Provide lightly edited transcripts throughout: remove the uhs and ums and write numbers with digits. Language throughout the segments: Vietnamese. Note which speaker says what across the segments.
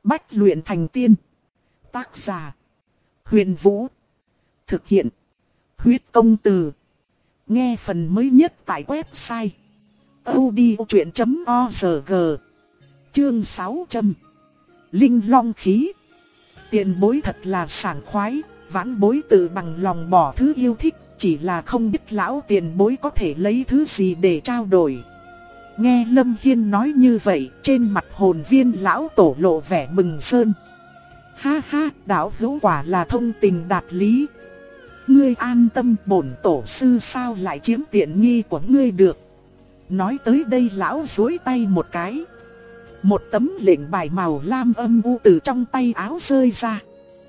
Speaker 1: Bách luyện thành tiên. Tác giả: Huyền Vũ. Thực hiện: Huyết Công Từ. Nghe phần mới nhất tại website audiochuyện.org. Chương 600. Linh Long Khí. Tiền bối thật là sảng khoái, vãn bối tự bằng lòng bỏ thứ yêu thích, chỉ là không biết lão tiền bối có thể lấy thứ gì để trao đổi. Nghe Lâm Hiên nói như vậy, trên mặt hồn viên lão tổ lộ vẻ mừng rơn. Ha ha, đạo hữu quả là thông tình đạt lý. Ngươi an tâm, bổn tổ sư sao lại chiếm tiện nghi của ngươi được. Nói tới đây lão duỗi tay một cái. Một tấm lệnh bài màu lam âm u từ trong tay áo rơi ra.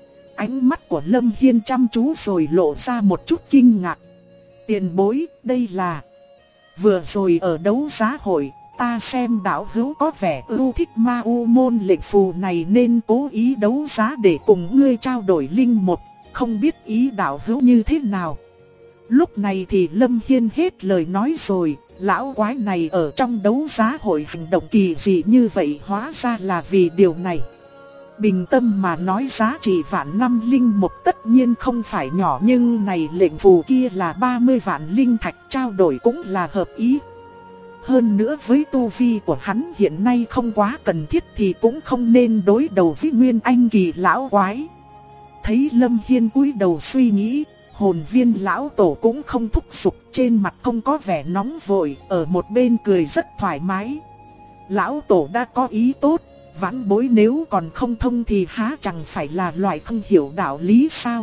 Speaker 1: Ánh mắt của Lâm Hiên chăm chú rồi lộ ra một chút kinh ngạc. Tiền bối, đây là... Vừa rồi ở đấu giá hội, ta xem đạo hữu có vẻ ưu thích ma u môn lệnh phù này nên cố ý đấu giá để cùng ngươi trao đổi linh một, không biết ý đạo hữu như thế nào. Lúc này thì Lâm Hiên hết lời nói rồi, lão quái này ở trong đấu giá hội hành động kỳ dị như vậy hóa ra là vì điều này. Bình tâm mà nói giá trị vạn năm linh một tất nhiên không phải nhỏ, nhưng này lệnh phù kia là 30 vạn linh thạch, trao đổi cũng là hợp ý. Hơn nữa với tu vi của hắn hiện nay không quá cần thiết thì cũng không nên đối đầu với Nguyên Anh kỳ lão quái. Thấy Lâm Hiên cúi đầu suy nghĩ, hồn viên lão tổ cũng không thúc giục, trên mặt không có vẻ nóng vội, ở một bên cười rất thoải mái. Lão tổ đã có ý tốt, vãn bối nếu còn không thông thì há chẳng phải là loại không hiểu đạo lý sao.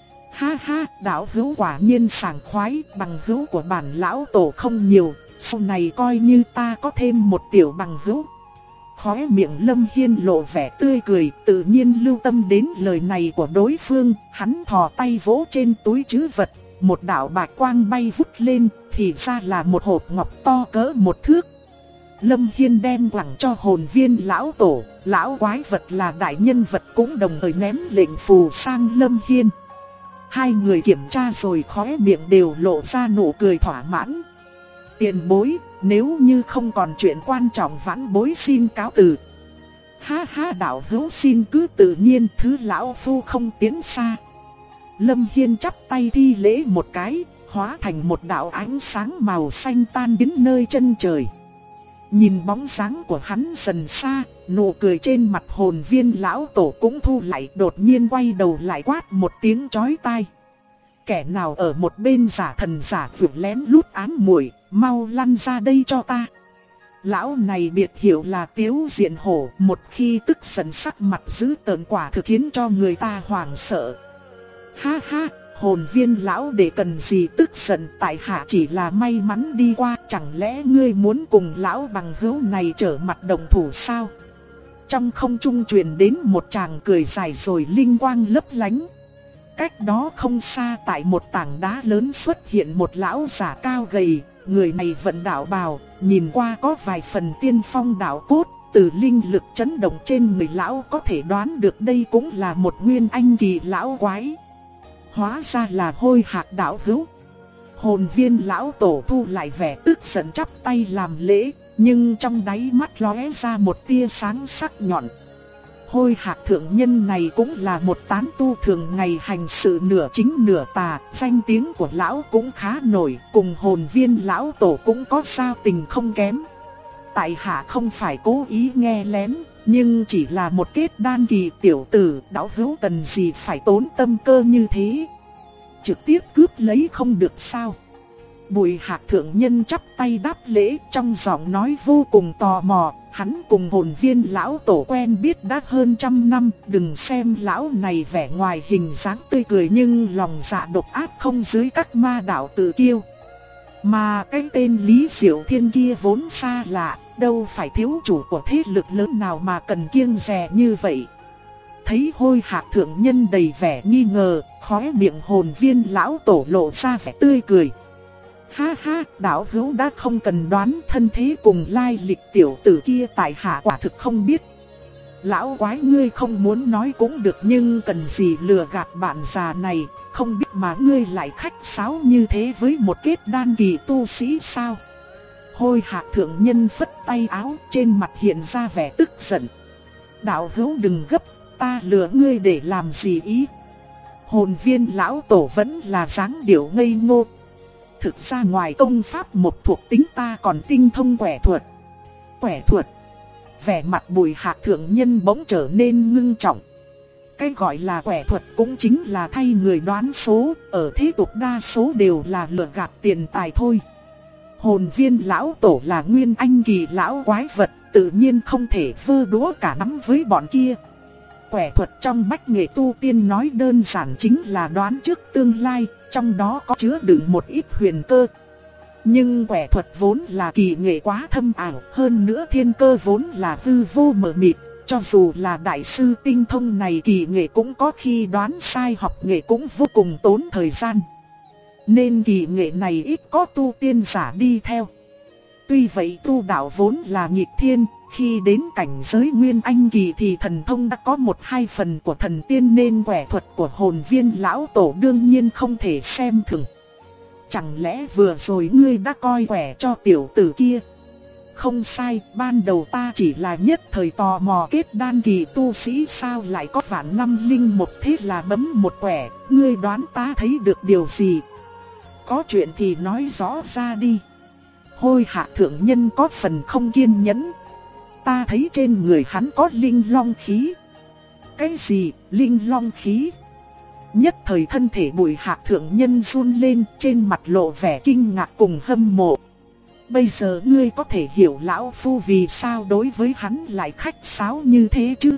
Speaker 1: Ha ha, đạo hữu quả nhiên sảng khoái, bằng hữu của bản lão tổ không nhiều, sau này coi như ta có thêm một tiểu bằng hữu. Khóe miệng Lâm Hiên lộ vẻ tươi cười, tự nhiên lưu tâm đến lời này của đối phương, hắn thò tay vỗ trên túi trữ vật, một đạo bạch quang bay vút lên, thì ra là một hộp ngọc to cỡ một thước. Lâm Hiên đem quẳng cho hồn viên lão tổ, lão quái vật là đại nhân vật cũng đồng thời ném lệnh phù sang Lâm Hiên. Hai người kiểm tra rồi khóe miệng đều lộ ra nụ cười thỏa mãn. Tiền bối, nếu như không còn chuyện quan trọng vãn bối xin cáo từ. Ha ha, đạo hữu xin cứ tự nhiên, thứ lão phu không tiến xa. Lâm Hiên chắp tay thi lễ một cái, hóa thành một đạo ánh sáng màu xanh tan biến nơi chân trời. Nhìn bóng dáng của hắn dần xa, nụ cười trên mặt hồn viên lão tổ cũng thu lại, đột nhiên quay đầu lại quát một tiếng chói tai. Kẻ nào ở một bên giả thần giả phượng lén lút ám muội, mau lăn ra đây cho ta. Lão này biệt hiệu là Tiếu Diện Hổ, một khi tức giận sắc mặt dữ tợn quả thực khiến cho người ta hoảng sợ. Ha ha, hồn viên lão để cần gì tức giận, tại hạ chỉ là may mắn đi qua, chẳng lẽ ngươi muốn cùng lão bằng hữu này trở mặt đồng thủ sao? Trong không trung truyền đến một tràng cười dài rồi linh quang lấp lánh. Cách đó không xa tại một tảng đá lớn xuất hiện một lão giả cao gầy, người này vận đạo bào, nhìn qua có vài phần tiên phong đạo cốt, từ linh lực chấn động trên người lão có thể đoán được đây cũng là một nguyên anh kỳ lão quái. Hóa ra là Hôi Hạc đạo hữu. Hồn viên lão tổ thu lại vẻ tức giận chắp tay làm lễ, nhưng trong đáy mắt lóe ra một tia sáng sắc nhọn. Hôi Hạc thượng nhân này cũng là một tán tu thường ngày hành sự nửa chính nửa tà, danh tiếng của lão cũng khá nổi, cùng hồn viên lão tổ cũng có giao tình không kém. Tại hạ không phải cố ý nghe lén, nhưng chỉ là một kết đan kỳ tiểu tử, đạo hữu cần gì phải tốn tâm cơ như thế. Trực tiếp cướp lấy không được sao? Bùi Hạc thượng nhân chắp tay đáp lễ, trong giọng nói vô cùng tò mò. Hắn cùng hồn viên lão tổ quen biết đã hơn 100 năm, đừng xem lão này vẻ ngoài hình dáng tươi cười nhưng lòng dạ độc ác không dưới các ma đạo tự kiêu. Mà cái tên Lý Diệu Thiên kia vốn xa lạ, đâu phải thiếu chủ của thế lực lớn nào mà cần kiêng dè như vậy. Thấy Hôi Hạc thượng nhân đầy vẻ nghi ngờ, khóe miệng hồn viên lão tổ lộ ra vẻ tươi cười. Ha ha, đạo hữu đã không cần đoán thân thế cùng lai lịch tiểu tử kia, tại hạ quả thực không biết. Lão quái ngươi không muốn nói cũng được, nhưng cần gì lừa gạt bạn già này, không biết mà ngươi lại khách sáo như thế với một kết đan kỳ tu sĩ sao? Hôi Hạc thượng nhân phất tay áo, trên mặt hiện ra vẻ tức giận. Đạo hữu đừng gấp, ta lừa ngươi để làm gì ý? Hồn viên lão tổ vẫn là dáng điệu ngây ngô. Thực ra ngoài công pháp một thuộc tính ta còn tinh thông quẻ thuật. Quẻ thuật? Vẻ mặt Bùi Hạc thượng nhân bỗng trở nên ngưng trọng. Cái gọi là quẻ thuật cũng chính là thay người đoán số, ở thế tục đa số đều là lừa gạt tiền tài thôi. Hồn viên lão tổ là nguyên anh kỳ lão quái vật, tự nhiên không thể vơ đũa cả nắm với bọn kia. Quẻ thuật trong bách nghệ tu tiên nói đơn giản chính là đoán trước tương lai, trong đó có chứa đựng một ít huyền cơ. Nhưng quẻ thuật vốn là kỳ nghệ quá thâm ảo, hơn nữa thiên cơ vốn là hư vô mờ mịt. Cho dù là đại sư tinh thông này kỳ nghệ cũng có khi đoán sai, học nghệ cũng vô cùng tốn thời gian. Nên kỳ nghệ này ít có tu tiên giả đi theo. Tuy vậy tu đạo vốn là nghịch thiên, khi đến cảnh giới nguyên anh kỳ thì thần thông đã có 1-2 phần của thần tiên, nên quẻ thuật của hồn viên lão tổ đương nhiên không thể xem thường. Chẳng lẽ vừa rồi ngươi đã coi quẻ cho tiểu tử kia? Không sai, ban đầu ta chỉ là nhất thời tò mò kết đan kỳ tu sĩ sao lại có vạn năm linh một, thế là bấm một quẻ, ngươi đoán ta thấy được điều gì? Có chuyện thì nói rõ ra đi. Hôi Hạ thượng nhân có phần không kiên nhẫn. Ta thấy trên người hắn có linh long khí. Cái gì, linh long khí? Nhất thời thân thể Bùi Hạc thượng nhân run lên, trên mặt lộ vẻ kinh ngạc cùng hâm mộ. Bây giờ ngươi có thể hiểu lão phu vì sao đối với hắn lại khách sáo như thế chứ?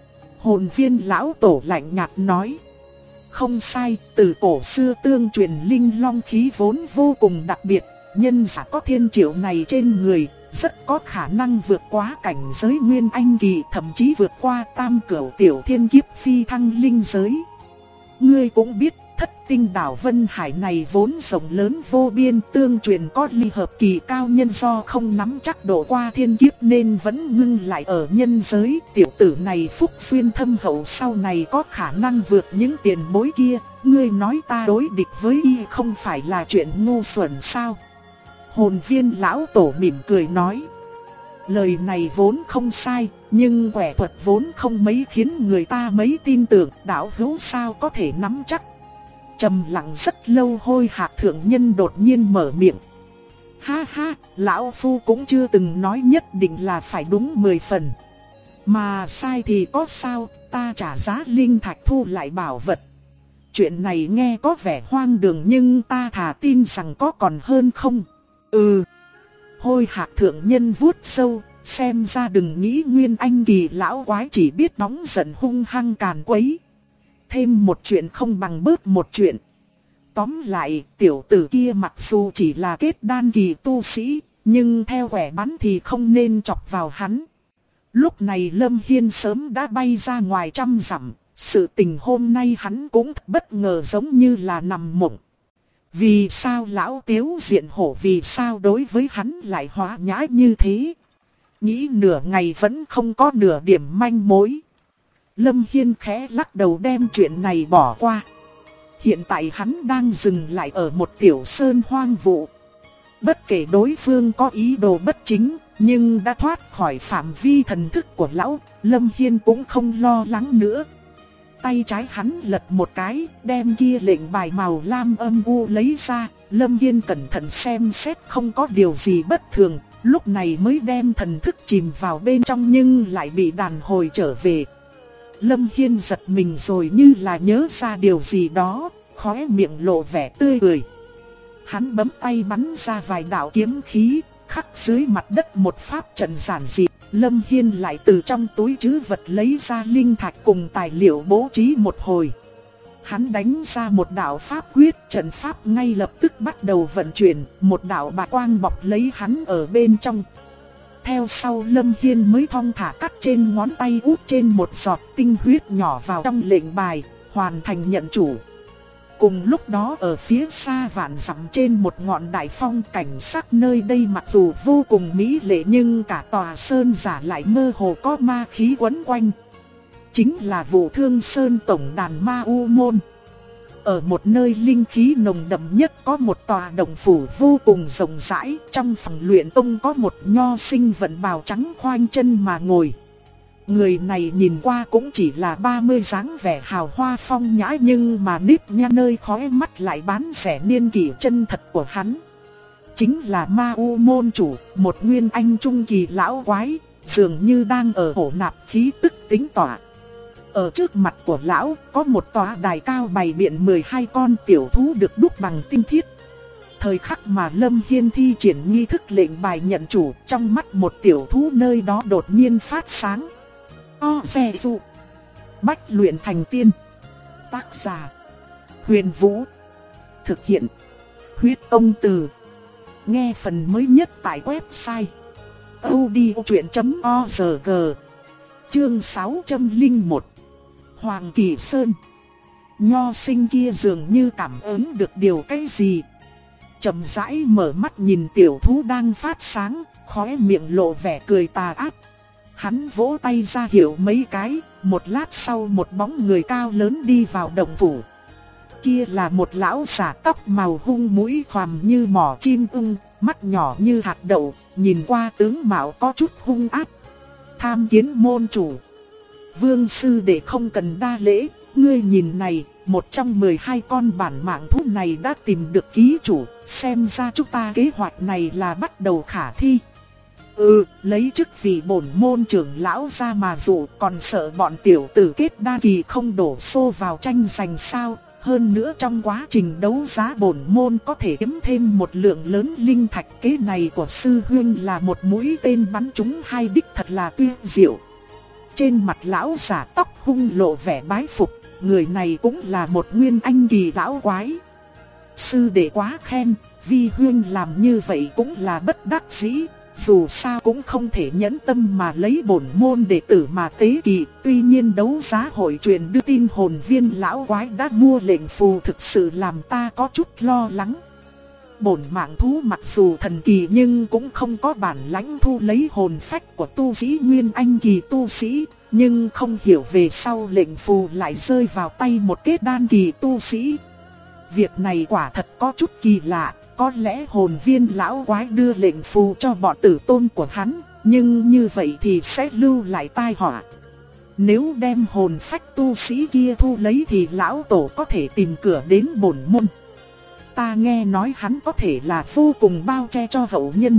Speaker 1: Hồn viên lão tổ lạnh nhạt nói. Không sai, từ cổ xưa tương truyền linh long khí vốn vô cùng đặc biệt. Nhân giả có thiên triệu này trên người, rất có khả năng vượt quá cảnh giới nguyên anh kỳ, thậm chí vượt qua tam cửu tiểu thiên kiếp phi thăng linh giới. Ngươi cũng biết, thất tinh đảo Vân Hải này vốn rộng lớn vô biên, tương truyền có ly hợp kỳ cao nhân do không nắm chắc độ qua thiên kiếp nên vẫn ngưng lại ở nhân giới. Tiểu tử này phúc duyên thâm hậu, sau này có khả năng vượt những tiền bối kia. Ngươi nói ta đối địch với y không phải là chuyện ngu xuẩn sao? Hồn viên lão tổ mỉm cười nói. Lời này vốn không sai, nhưng quẻ thuật vốn không mấy khiến người ta mấy tin tưởng, đạo hữu sao có thể nắm chắc. Trầm lặng rất lâu, Hôi Hạc thượng nhân đột nhiên mở miệng. Ha ha, lão phu cũng chưa từng nói nhất định là phải đúng 10 phần. Mà sai thì có sao, ta trả giá linh thạch thu lại bảo vật. Chuyện này nghe có vẻ hoang đường nhưng ta thà tin rằng có còn hơn không. Hôi Hạc thượng nhân vuốt sâu, xem ra đừng nghĩ nguyên anh kỳ lão quái chỉ biết nóng giận hung hăng càn quấy. Thêm một chuyện không bằng bớt một chuyện. Tóm lại, tiểu tử kia mặc dù chỉ là kết đan kỳ tu sĩ, nhưng theo quẻ bắn thì không nên chọc vào hắn. Lúc này Lâm Hiên sớm đã bay ra ngoài 100 dặm, sự tình hôm nay hắn cũng bất ngờ giống như là nằm mộng. Vì sao lão Tiếu diện hổ, vì sao đối với hắn lại hóa nhã như thế? Nghĩ nửa ngày vẫn không có nửa điểm manh mối. Lâm Hiên khẽ lắc đầu đem chuyện này bỏ qua. Hiện tại hắn đang dừng lại ở một tiểu sơn hoang vu. Bất kể đối phương có ý đồ bất chính, nhưng đã thoát khỏi phạm vi thần thức của lão, Lâm Hiên cũng không lo lắng nữa. Tay trái hắn lật một cái, đem kia lệnh bài màu lam âm u lấy ra. Lâm Hiên cẩn thận xem xét không có điều gì bất thường, lúc này mới đem thần thức chìm vào bên trong nhưng lại bị đàn hồi trở về. Lâm Hiên giật mình rồi như là nhớ ra điều gì đó, khóe miệng lộ vẻ tươi cười. Hắn bấm tay bắn ra vài đạo kiếm khí, khắc dưới mặt đất một pháp trận giản dị. Lâm Hiên lại từ trong túi trữ vật lấy ra linh thạch cùng tài liệu bố trí một hồi. Hắn đánh ra một đạo pháp quyết, trận pháp ngay lập tức bắt đầu vận chuyển, một đạo bạc quang bọc lấy hắn ở bên trong. Theo sau Lâm Hiên mới thong thả cắt trên ngón tay út trên một giọt tinh huyết nhỏ vào trong lệnh bài, hoàn thành nhận chủ. Cùng lúc đó ở phía xa vạn dặm trên một ngọn đại phong, cảnh sắc nơi đây mặc dù vô cùng mỹ lệ nhưng cả tòa sơn giả lại mơ hồ có ma khí quấn quanh. Chính là Vũ Thương Sơn tổng đàn ma u môn. Ở một nơi linh khí nồng đậm nhất có một tòa động phủ vô cùng rộng rãi, trong phòng luyện tông có một nho sinh vận bào trắng khoanh chân mà ngồi. Người này nhìn qua cũng chỉ là 30 dáng vẻ hào hoa phong nhã, nhưng mà nếp nhăn nơi khóe mắt lại bán rẻ niên kỷ chân thật của hắn. Chính là Ma U môn chủ, một nguyên anh trung kỳ lão quái, dường như đang ở hổ nạp khí tức tính tỏa. Ở trước mặt của lão có một tòa đài cao bày biện 12 con tiểu thú được đúc bằng tinh thiết. Thời khắc mà Lâm Hiên thi triển nghi thức lệnh bài nhận chủ, trong mắt một tiểu thú nơi đó đột nhiên phát sáng. Xe dụ Bách luyện thành tiên. Tác giả Huyền Vũ. Thực hiện Huyết Ông Từ. Nghe phần mới nhất tại website audiochuyện.org. Chương 601. Hoàng Kỳ Sơn. Nho sinh kia dường như cảm ứng được điều cái gì, chậm rãi mở mắt nhìn tiểu thú đang phát sáng, khóe miệng lộ vẻ cười tà ác. Hắn vỗ tay ra hiệu mấy cái, một lát sau một bóng người cao lớn đi vào động phủ. Kia là một lão giả tóc màu hung, mũi khoằm như mỏ chim ưng, mắt nhỏ như hạt đậu, nhìn qua tướng mạo có chút hung ác. Tham kiến môn chủ. Vương sư đệ không cần đa lễ, ngươi nhìn này, một trong 12 con bản mạng thú này đã tìm được ký chủ, xem ra chúng ta kế hoạch này là bắt đầu khả thi. Lấy chức vị bổn môn trưởng lão ra mà dụ, còn sợ bọn tiểu tử kết đan kỳ không đổ xô vào tranh giành sao? Hơn nữa trong quá trình đấu giá bổn môn có thể kiếm thêm một lượng lớn linh thạch, kế này của sư huynh là một mũi tên bắn trúng hai đích, thật là tuyệt diệu. Trên mặt lão giả tóc hung lộ vẻ bái phục, người này cũng là một nguyên anh kỳ lão quái. Sư đệ quá khen, vi huynh làm như vậy cũng là bất đắc dĩ. Dù sao cũng không thể nhẫn tâm mà lấy bổn môn đệ tử mà tế kỳ. Tuy nhiên đấu giá hội truyền đưa tin hồn viên lão quái đã mua lệnh phù thực sự làm ta có chút lo lắng. Bổn mạng thú mặc dù thần kỳ nhưng cũng không có bản lãnh thu lấy hồn phách của tu sĩ nguyên anh kỳ tu sĩ. Nhưng không hiểu về sau lệnh phù lại rơi vào tay một kết đan kỳ tu sĩ. Việc này quả thật có chút kỳ lạ. Có lẽ hồn viên lão quái đưa lệnh phù cho bọn tử tôn của hắn, nhưng như vậy thì sẽ lưu lại tai họa. Nếu đem hồn phách tu sĩ kia thu lấy thì lão tổ có thể tìm cửa đến bổn môn. Ta nghe nói hắn có thể là vô cùng bao che cho hậu nhân.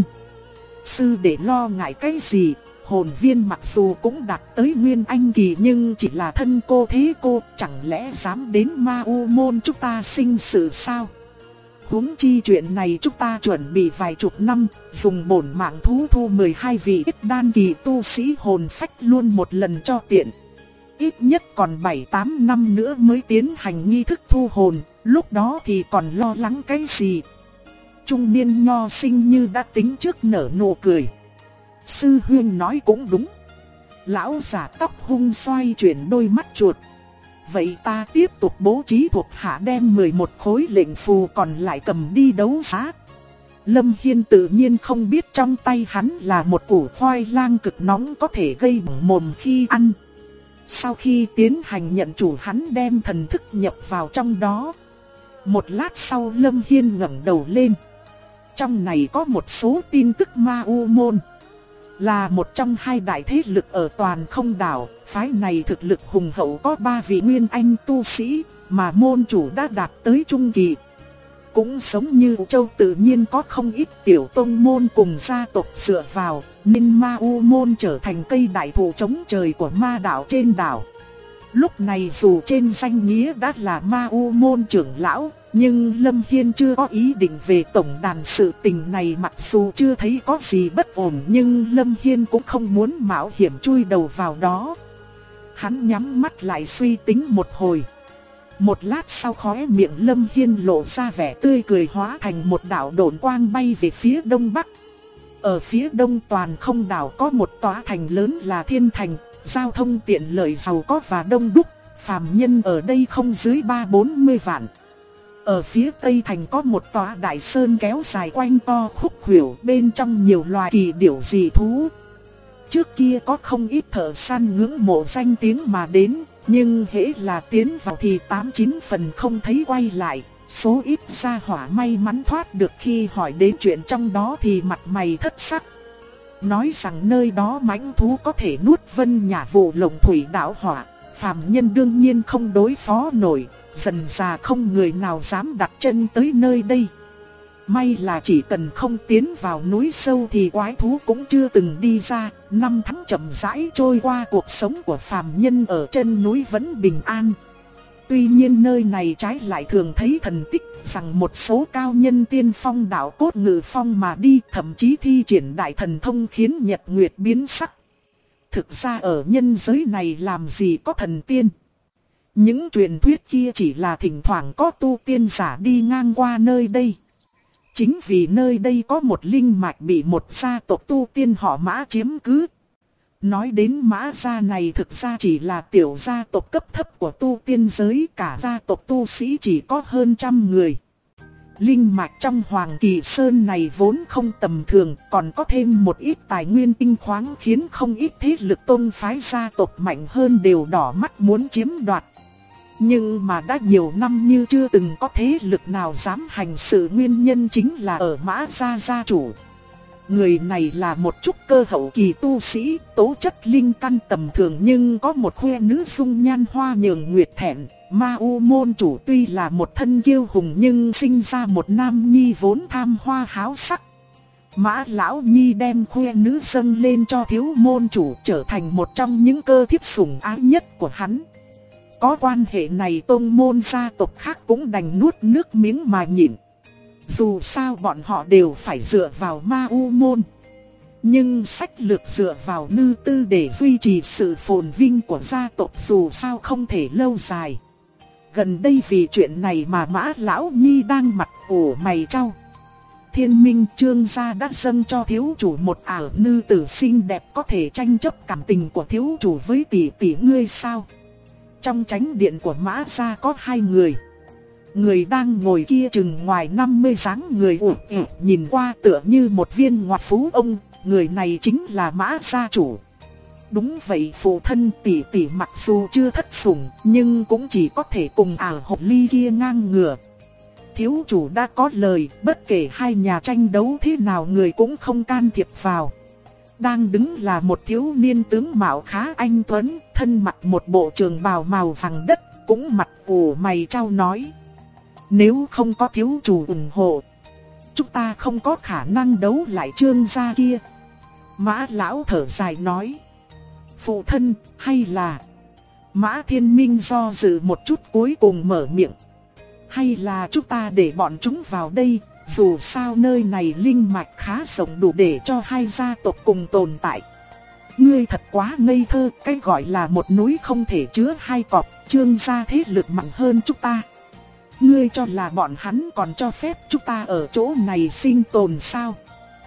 Speaker 1: Sư đệ lo ngại cái gì? Hồn viên mặc dù cũng đạt tới nguyên anh kỳ nhưng chỉ là thân cô thế cô, chẳng lẽ dám đến Ma U môn chúng ta sinh sự sao? Huống chi chuyện này chúng ta chuẩn bị vài chục năm, dùng bổn mạng thú thu 12 vị ít đan kỳ tu sĩ hồn phách luôn một lần cho tiện. Ít nhất còn 7-8 năm nữa mới tiến hành nghi thức thu hồn, lúc đó thì còn lo lắng cái gì? Trung niên nho sinh như đã tính trước nở nụ cười. Sư huynh nói cũng đúng. Lão giả tóc hung xoay chuyển đôi mắt chuột. Vậy ta tiếp tục bố trí thuộc hạ đem 11 khối lệnh phù còn lại cầm đi đấu giá. Lâm Hiên tự nhiên không biết trong tay hắn là một củ khoai lang cực nóng có thể gây bỏng mồm khi ăn. Sau khi tiến hành nhận chủ, hắn đem thần thức nhập vào trong đó. Một lát sau Lâm Hiên ngẩng đầu lên. Trong này có một số tin tức Ma U môn. Là một trong hai đại thế lực ở toàn không đảo, phái này thực lực hùng hậu có 3 vị nguyên anh tu sĩ, mà môn chủ đã đạt tới trung kỳ. Cũng giống như Châu tự nhiên có không ít tiểu tông môn cùng gia tộc dựa vào, nên Ma U môn trở thành cây đại thụ chống trời của ma đạo trên đảo. Lúc này dù trên danh nghĩa đã là Ma U môn trưởng lão, nhưng Lâm Hiên chưa có ý định về tổng đàn. Sự tình này mặc dù chưa thấy có gì bất ổn nhưng Lâm Hiên cũng không muốn mạo hiểm chui đầu vào đó. Hắn nhắm mắt lại suy tính một hồi. Một lát sau khóe miệng Lâm Hiên lộ ra vẻ tươi cười, hóa thành một đạo độn quang bay về phía đông bắc. Ở phía đông toàn không đảo có một tòa thành lớn là Thiên Thành, giao thông tiện lợi giàu có và đông đúc, phàm nhân ở đây không dưới 30-40 vạn. Ở phía tây thành có một tòa đại sơn kéo dài quanh co khúc khuỷu, bên trong nhiều loài kỳ điểu dị thú. Trước kia có không ít thợ săn ngưỡng mộ danh tiếng mà đến, nhưng hễ là tiến vào thì 8-9 phần không thấy quay lại. Số ít gia hỏa may mắn thoát được, khi hỏi đến chuyện trong đó thì mặt mày thất sắc. nói rằng nơi đó mãnh thú có thể nuốt Vân Nhã vụ lồng thủy đảo hỏa, phàm nhân đương nhiên không đối phó nổi, dần dà không người nào dám đặt chân tới nơi đây. May là chỉ cần không tiến vào núi sâu thì quái thú cũng chưa từng đi ra, năm tháng chậm rãi trôi qua, cuộc sống của phàm nhân ở chân núi vẫn bình an. Tuy nhiên nơi này trái lại thường thấy thần tích rằng một số cao nhân tiên phong đạo cốt ngự phong mà đi, thậm chí thi triển đại thần thông khiến nhật nguyệt biến sắc. Thực ra ở nhân giới này làm gì có thần tiên. Những truyền thuyết kia chỉ là thỉnh thoảng có tu tiên giả đi ngang qua nơi đây. Chính vì nơi đây có một linh mạch bị một gia tộc tu tiên họ Mã chiếm cứ. Nói đến Mã gia này thực ra chỉ là tiểu gia tộc cấp thấp của tu tiên giới, cả gia tộc tu sĩ chỉ có hơn 100 người. Linh mạch trong Hoàng Kỳ Sơn này vốn không tầm thường, còn có thêm một ít tài nguyên tinh khoáng khiến không ít thế lực tôn phái gia tộc mạnh hơn đều đỏ mắt muốn chiếm đoạt. Nhưng mà đã nhiều năm như chưa từng có thế lực nào dám hành sự, nguyên nhân chính là ở Mã gia gia chủ. Người này là một trúc cơ hậu kỳ tu sĩ, tố chất linh căn tầm thường nhưng có một khuê nữ dung nhan hoa nhường nguyệt thẹn. Ma U môn chủ tuy là một thân kiêu hùng nhưng sinh ra một nam nhi vốn tham hoa háo sắc. Mã lão nhi đem khuê nữ dâng lên cho thiếu môn chủ, trở thành một trong những cơ thiếp sủng ái nhất của hắn. Có quan hệ này tôn môn gia tộc khác cũng đành nuốt nước miếng mà nhịn. Dù sao bọn họ đều phải dựa vào Ma U môn. Nhưng sách lược dựa vào nữ tư để duy trì sự phồn vinh của gia tộc dù sao không thể lâu dài. Gần đây vì chuyện này mà Mã lão nhi đang mặt ủ mày trao. Thiên Minh Trương gia đã dâng cho thiếu chủ một ảo nữ tử xinh đẹp, có thể tranh chấp cảm tình của thiếu chủ với tỷ tỷ ngươi sao? Trong chánh điện của Mã gia có 2 người. Người đang ngồi kia chừng ngoài 50 dáng người ụt ịt, nhìn qua tựa như một viên ngọc phú ông, người này chính là Mã gia chủ. Đúng vậy phụ thân, tỷ tỷ mặc dù chưa thất sủng nhưng cũng chỉ có thể cùng ảo hộp ly kia ngang ngửa. Thiếu chủ đã có lời, bất kể hai nhà tranh đấu thế nào người cũng không can thiệp vào. Đang đứng là một thiếu niên tướng mạo khá anh tuấn, thân mặc một bộ trường bào màu vàng đất, cũng mặt ủ mày trao nói. Nếu không có thiếu chủ ủng hộ, chúng ta không có khả năng đấu lại Trương gia kia. Mã lão thở dài nói. Phụ thân, hay là... Mã Thiên Minh do dự một chút cuối cùng mở miệng. Hay là chúng ta để bọn chúng vào đây, dù sao nơi này linh mạch khá rộng đủ để cho hai gia tộc cùng tồn tại. Ngươi thật quá ngây thơ, cái gọi là một núi không thể chứa hai cọp, Trương gia thế lực mạnh hơn chúng ta. Ngươi cho là bọn hắn còn cho phép chúng ta ở chỗ này sinh tồn sao?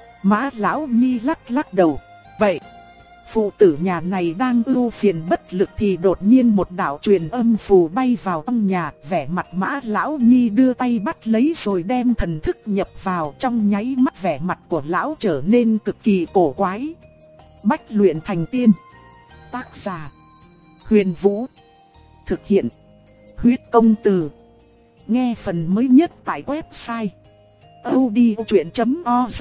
Speaker 1: Mã lão nhi lắc lắc đầu. Vậy, phụ tử nhà này đang ưu phiền bất lực thì đột nhiên một đạo truyền âm phù bay vào trong nhà, vẻ mặt Mã lão nhi đưa tay bắt lấy rồi đem thần thức nhập vào, trong nháy mắt vẻ mặt của lão trở nên cực kỳ cổ quái. Bách luyện thành tiên. Tác giả: Huyền Vũ. Thực hiện: Huyết Công Từ. Nghe phần mới nhất tại website audiochuyện.org.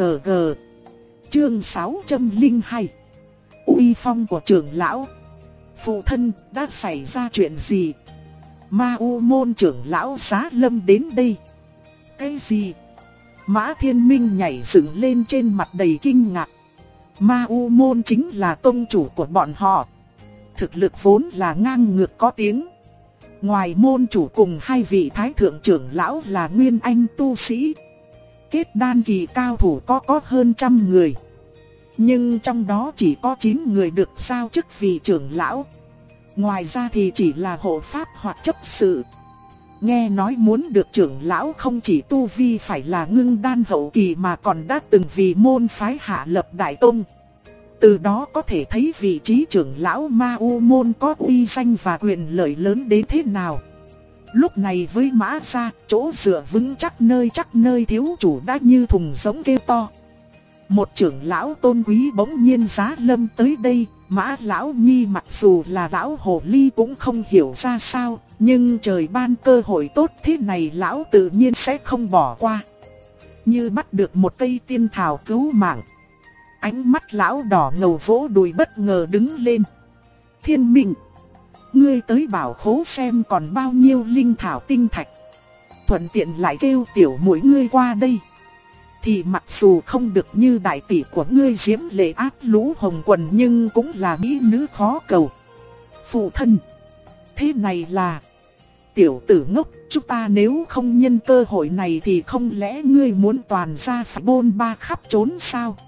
Speaker 1: Chương 602. Uy phong của trưởng lão. Phụ thân, đã xảy ra chuyện gì? Ma U môn trưởng lão Giá Lâm đến đây. Cái gì? Mã Thiên Minh nhảy dựng lên trên mặt đầy kinh ngạc. Ma U môn chính là tông chủ của bọn họ. Thực lực vốn là ngang ngược có tiếng. Ngoài môn chủ cùng hai vị thái thượng trưởng lão là nguyên anh tu sĩ, kết đan kỳ cao thủ có hơn 100 người. Nhưng trong đó chỉ có 9 người được giao chức vị trưởng lão. Ngoài ra thì chỉ là hộ pháp hoặc chấp sự. Nghe nói muốn được trưởng lão không chỉ tu vi phải là ngưng đan hậu kỳ mà còn đã từng vì môn phái hạ lập đại tông. Từ đó có thể thấy vị trí trưởng lão Ma U môn có uy danh và quyền lợi lớn đến thế nào. Lúc này với Mã gia, chỗ dựa vững chắc nơi thiếu chủ đã như thùng giống kêu to. Một trưởng lão tôn quý bỗng nhiên Giá Lâm tới đây. Mã lão nhi mặc dù là lão hồ ly cũng không hiểu ra sao, nhưng trời ban cơ hội tốt thế này lão tự nhiên sẽ không bỏ qua. Như bắt được một cây tiên thảo cứu mạng. ánh mắt lão đỏ ngầu vỗ đùi bất ngờ đứng lên. Thiên Minh, ngươi tới bảo khố xem còn bao nhiêu linh thảo tinh thạch. Thuận tiện lại kêu tiểu muội ngươi qua đây. Thì mặc dù không được như đại tỷ của ngươi Diễm Lệ áp lũ hồng quần nhưng cũng là mỹ nữ khó cầu. Phụ thân, thế này là... Tiểu tử ngốc, chúng ta nếu không nhân cơ hội này thì không lẽ ngươi muốn toàn ra phải bôn ba khắp trốn sao?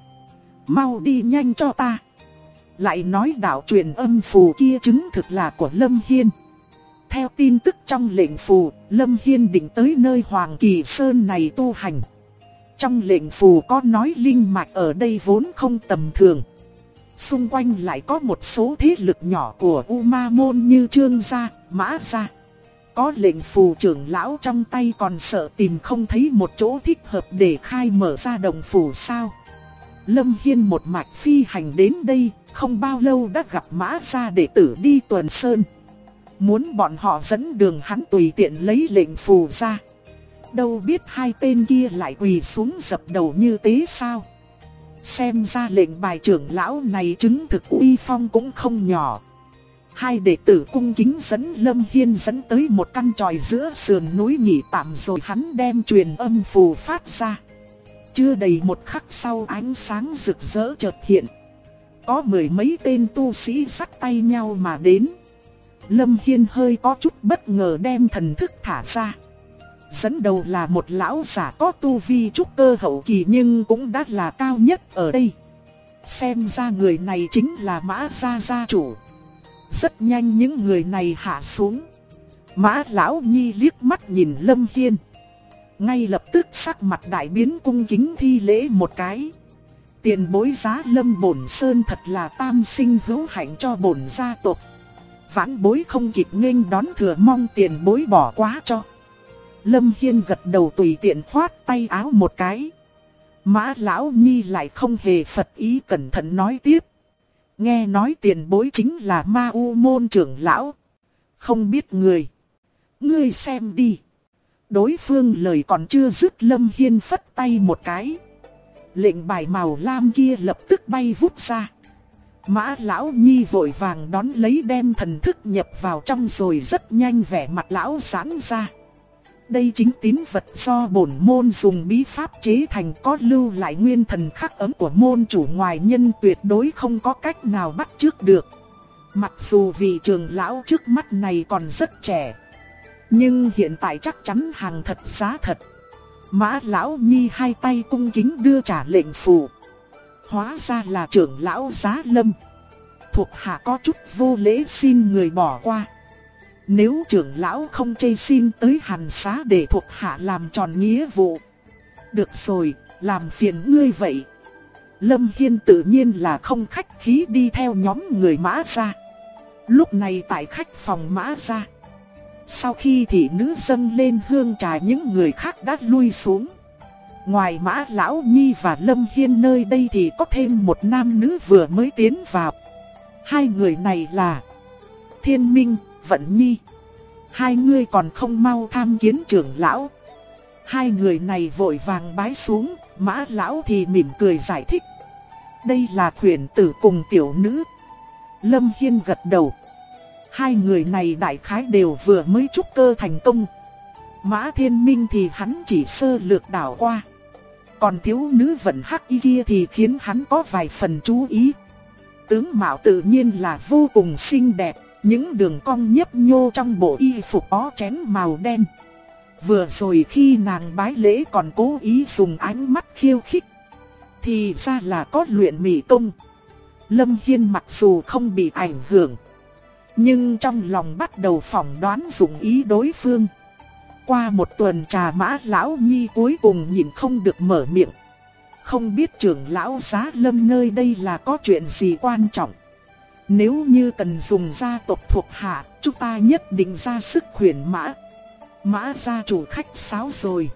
Speaker 1: Mau đi nhanh cho ta. Lại nói đạo truyền âm phù kia chứng thực là của Lâm Hiên. Theo tin tức trong lệnh phù, Lâm Hiên định tới nơi Hoàng Kỳ Sơn này tu hành. Trong lệnh phù có nói linh mạch ở đây vốn không tầm thường. Xung quanh lại có một số thế lực nhỏ của U Ma Môn như Trương Gia, Mã Gia. Có lệnh phù trưởng lão trong tay còn sợ tìm không thấy một chỗ thích hợp để khai mở ra đồng phù sao. Lâm Hiên một mạch phi hành đến đây, không bao lâu đã gặp Mã Gia đệ tử đi tuần sơn. Muốn bọn họ dẫn đường hắn tùy tiện lấy lệnh phù ra. Đâu biết hai tên kia lại quỳ xuống dập đầu như thế sao. Xem ra lệnh bài trưởng lão này chứng thực uy phong cũng không nhỏ. Hai đệ tử cung kính dẫn Lâm Hiên dẫn tới một căn tròi giữa sườn núi nghỉ tạm rồi hắn đem truyền âm phù phát ra. Chưa đầy một khắc sau ánh sáng rực rỡ chợt hiện. Có mười mấy tên tu sĩ dắt tay nhau mà đến. Lâm Hiên hơi có chút bất ngờ đem thần thức thả ra. Dẫn đầu là một lão giả có tu vi trúc cơ hậu kỳ nhưng cũng đã là cao nhất ở đây. Xem ra người này chính là Mã Gia gia chủ. Rất nhanh những người này hạ xuống. Mã Lão Nhi liếc mắt nhìn Lâm Hiên. Ngay lập tức sắc mặt đại biến cung kính thi lễ một cái. Tiền bối Giá Lâm bổn sơn thật là tam sinh hữu hạnh cho bổn gia tộc. Vãn bối không kịp nghênh đón thừa mong tiền bối bỏ quá cho. Lâm Hiên gật đầu tùy tiện khoát tay áo một cái. Mã Lão Nhi lại không hề phật ý cẩn thận nói tiếp. Nghe nói tiền bối chính là Ma U môn trưởng lão. Không biết người. Ngươi xem đi. Đối phương lời còn chưa dứt Lâm Hiên phất tay một cái. Lệnh bài màu lam kia lập tức bay vút ra. Mã Lão Nhi vội vàng đón lấy đem thần thức nhập vào trong rồi rất nhanh vẻ mặt lão giãn ra. Đây chính tín vật do bổn môn dùng bí pháp chế thành, có lưu lại nguyên thần khắc ấn của môn chủ, ngoài nhân tuyệt đối không có cách nào bắt chước được. Mặc dù vị trưởng lão trước mắt này còn rất trẻ, nhưng hiện tại chắc chắn hàng thật giá thật. Mã Lão Nhi hai tay cung kính đưa trả lệnh phù. Hóa ra là trưởng lão Giá Lâm. Thuộc hạ có chút vô lễ xin người bỏ qua. Nếu trưởng lão không chê xin tới hàn xá để thuộc hạ làm tròn nghĩa vụ. Được rồi, làm phiền ngươi vậy. Lâm Hiên tự nhiên là không khách khí đi theo nhóm người Mã Gia. Lúc này tại khách phòng Mã Gia, sau khi thị nữ dâng lên hương trà những người khác đã lui xuống. Ngoài Mã Lão Nhi và Lâm Hiên nơi đây thì có thêm một nam nữ vừa mới tiến vào. Hai người này là Thiên Minh, Vận Nhi. Hai người còn không mau tham kiến trưởng lão. Hai người này vội vàng bái xuống. Mã Lão thì mỉm cười giải thích. Đây là khuyển tử cùng tiểu nữ. Lâm Hiên gật đầu. Hai người này đại khái đều vừa mới trúc cơ thành công. Mã Thiên Minh thì hắn chỉ sơ lược đảo qua. Còn thiếu nữ Vận Hắc Y kia thì khiến hắn có vài phần chú ý. Tướng mạo tự nhiên là vô cùng xinh đẹp. Những đường cong nhấp nhô trong bộ y phục ó chén màu đen. Vừa rồi khi nàng bái lễ còn cố ý dùng ánh mắt khiêu khích. Thì ra là có luyện mỹ công. Lâm Hiên mặc dù không bị ảnh hưởng, nhưng trong lòng bắt đầu phỏng đoán dụng ý đối phương. Qua một tuần trà Mã Lão Nhi cuối cùng nhìn không được mở miệng. Không biết trưởng lão Giá Lâm nơi đây là có chuyện gì quan trọng. Nếu như cần dùng gia tộc thuộc hạ, chúng ta nhất định ra sức khuyển Mã. Mã gia chủ khách sáo rồi.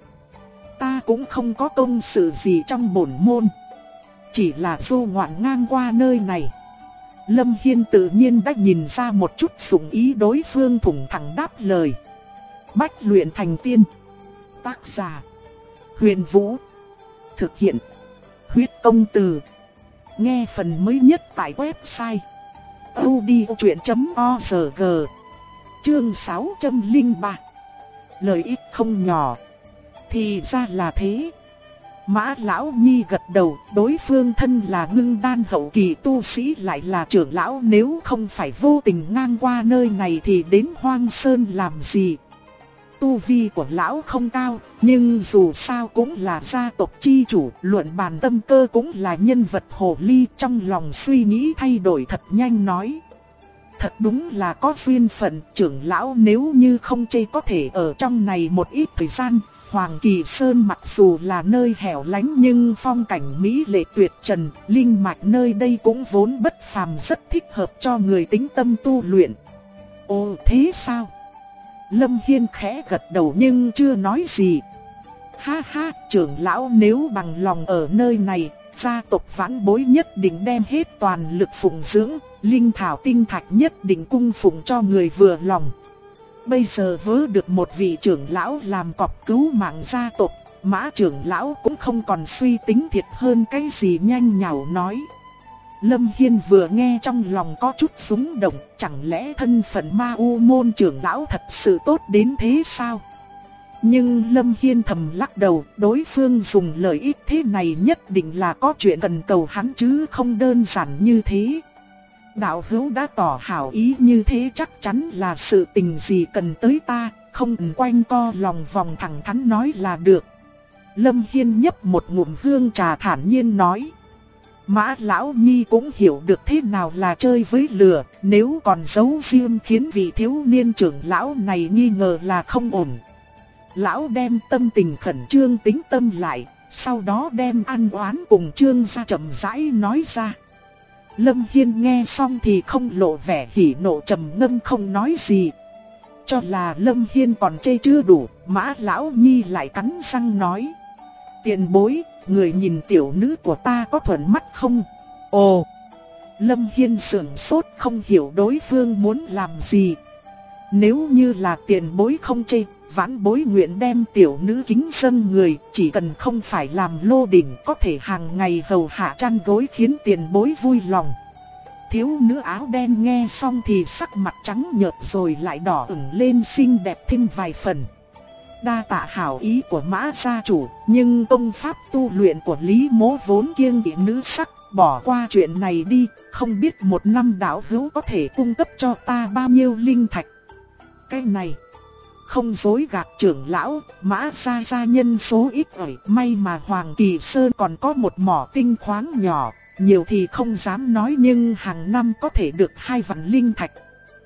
Speaker 1: Ta cũng không có công sự gì trong bổn môn, chỉ là du ngoạn ngang qua nơi này. Lâm Hiên tự nhiên đã nhìn ra một chút dụng ý đối phương, thủng thẳng đáp lời. Bách luyện thành tiên. Tác giả Huyền Vũ. Thực hiện Huyết Công Từ. Nghe phần mới nhất tại website audiochuyện.org. Chương 603. Lợi ích không nhỏ. Thì ra là thế. Mã Lão Nhi gật đầu, đối phương thân là ngưng đan hậu kỳ tu sĩ lại là trưởng lão, nếu không phải vô tình ngang qua nơi này thì đến Hoang Sơn làm gì. Tu vi của lão không cao, nhưng dù sao cũng là gia tộc chi chủ, luận bàn tâm cơ cũng là nhân vật hồ ly, trong lòng suy nghĩ thay đổi thật nhanh nói. Thật đúng là có duyên phận, trưởng lão nếu như không chê có thể ở trong này một ít thời gian. Hoàng Kỳ Sơn mặc dù là nơi hẻo lánh nhưng phong cảnh mỹ lệ tuyệt trần, linh mạch nơi đây cũng vốn bất phàm, rất thích hợp cho người tĩnh tâm tu luyện. Ồ thế sao? Lâm Hiên khẽ gật đầu nhưng chưa nói gì. Ha ha, trưởng lão nếu bằng lòng ở nơi này, gia tộc Vãn Bối nhất định đem hết toàn lực phụng dưỡng, linh thảo tinh thạch nhất định cung phụng cho người vừa lòng. Bây giờ vớ được một vị trưởng lão làm cọc cứu mạng gia tộc, Mã trưởng lão cũng không còn suy tính thiệt hơn cái gì, nhanh nhảu nói. Lâm Hiên vừa nghe trong lòng có chút rung động, chẳng lẽ thân phận Ma U môn trưởng lão thật sự tốt đến thế sao? Nhưng Lâm Hiên thầm lắc đầu, đối phương dùng lời ít thế này nhất định là có chuyện cần cầu hắn chứ không đơn giản như thế. Đạo hữu đã tỏ hảo ý như thế chắc chắn là sự tình gì cần tới ta, không cần quanh co lòng vòng, thẳng thắn nói là được. Lâm Hiên nhấp một ngụm hương trà thản nhiên nói. Mã Lão Nhi cũng hiểu được thế nào là chơi với lửa, nếu còn giấu riêng khiến vị thiếu niên trưởng lão này nghi ngờ là không ổn. Lão đem tâm tình khẩn trương tính tâm lại, sau đó đem ăn oán cùng Trương gia chậm rãi nói ra. Lâm Hiên nghe xong thì không lộ vẻ hỉ nộ, trầm ngâm không nói gì. Cho là Lâm Hiên còn chê chưa đủ, Mã Lão Nhi lại cắn răng nói. Tiền bối, người nhìn tiểu nữ của ta có thuận mắt không? Ồ! Lâm Hiên sững sốt không hiểu đối phương muốn làm gì. Nếu như là tiền bối không chê, Vãn Bối nguyện đem tiểu nữ kính dâng người, chỉ cần không phải làm lô đỉnh, có thể hàng ngày hầu hạ chăn gối khiến tiền bối vui lòng. Thiếu nữ áo đen nghe xong thì sắc mặt trắng nhợt rồi lại đỏ ửng lên, xinh đẹp thêm vài phần. Đa tạ hảo ý của Mã gia chủ, nhưng công pháp tu luyện của Lý Mỗ vốn kiêng kỵ nữ sắc, bỏ qua chuyện này đi, không biết một năm đạo hữu có thể cung cấp cho ta bao nhiêu linh thạch. Cái này không dối gạt trưởng lão, Mã gia nhân số ít ỏi, may mà Hoàng Kỳ Sơn còn có một mỏ tinh khoáng nhỏ, nhiều thì không dám nói nhưng hàng năm có thể được 2 vạn linh thạch.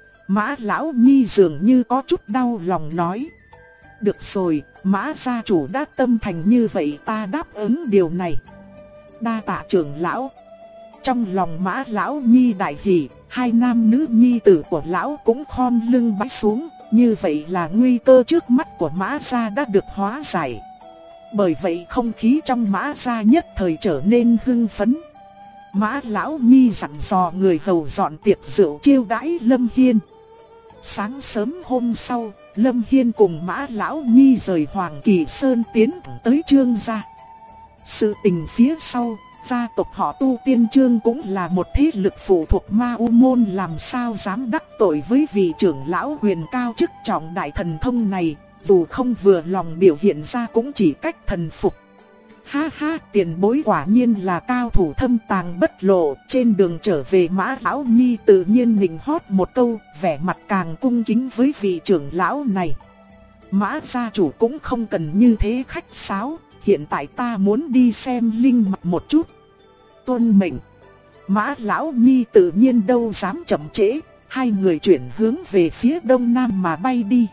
Speaker 1: Mã Lão Nhi dường như có chút đau lòng nói. Được rồi, Mã gia chủ đã tâm thành như vậy, ta đáp ứng điều này. Đa tạ trưởng lão. Trong lòng Mã Lão Nhi đại hỉ, 2 nam nữ nhi tử của lão cũng khom lưng bái xuống. Như vậy là nguy cơ trước mắt của Mã gia đã được hóa giải. Bởi vậy không khí trong Mã gia nhất thời trở nên hưng phấn. Mã Lão Nhi dặn dò người hầu dọn tiệc rượu chiêu đãi Lâm Hiên. Sáng sớm hôm sau, Lâm Hiên cùng Mã Lão Nhi rời Hoàng Kỳ Sơn tiến thẳng tới Trương gia. Sự tình phía sau, gia tộc họ Tu Tiên Trương cũng là một thế lực phụ thuộc Ma U môn, làm sao dám đắc tội với vị trưởng lão quyền cao chức trọng đại thần thông này, dù không vừa lòng biểu hiện ra cũng chỉ cách thần phục. Ha ha, tiền bối quả nhiên là cao thủ thâm tàng bất lộ. Trên đường trở về Mã Lão Nhi tự nhiên nịnh hót một câu, vẻ mặt càng cung kính với vị trưởng lão này. Mã gia chủ cũng không cần như thế khách sáo, hiện tại ta muốn đi xem linh mạch một chút. Tuân mệnh. Mã Lão Nhi tự nhiên đâu dám chậm trễ, hai người chuyển hướng về phía đông nam mà bay đi.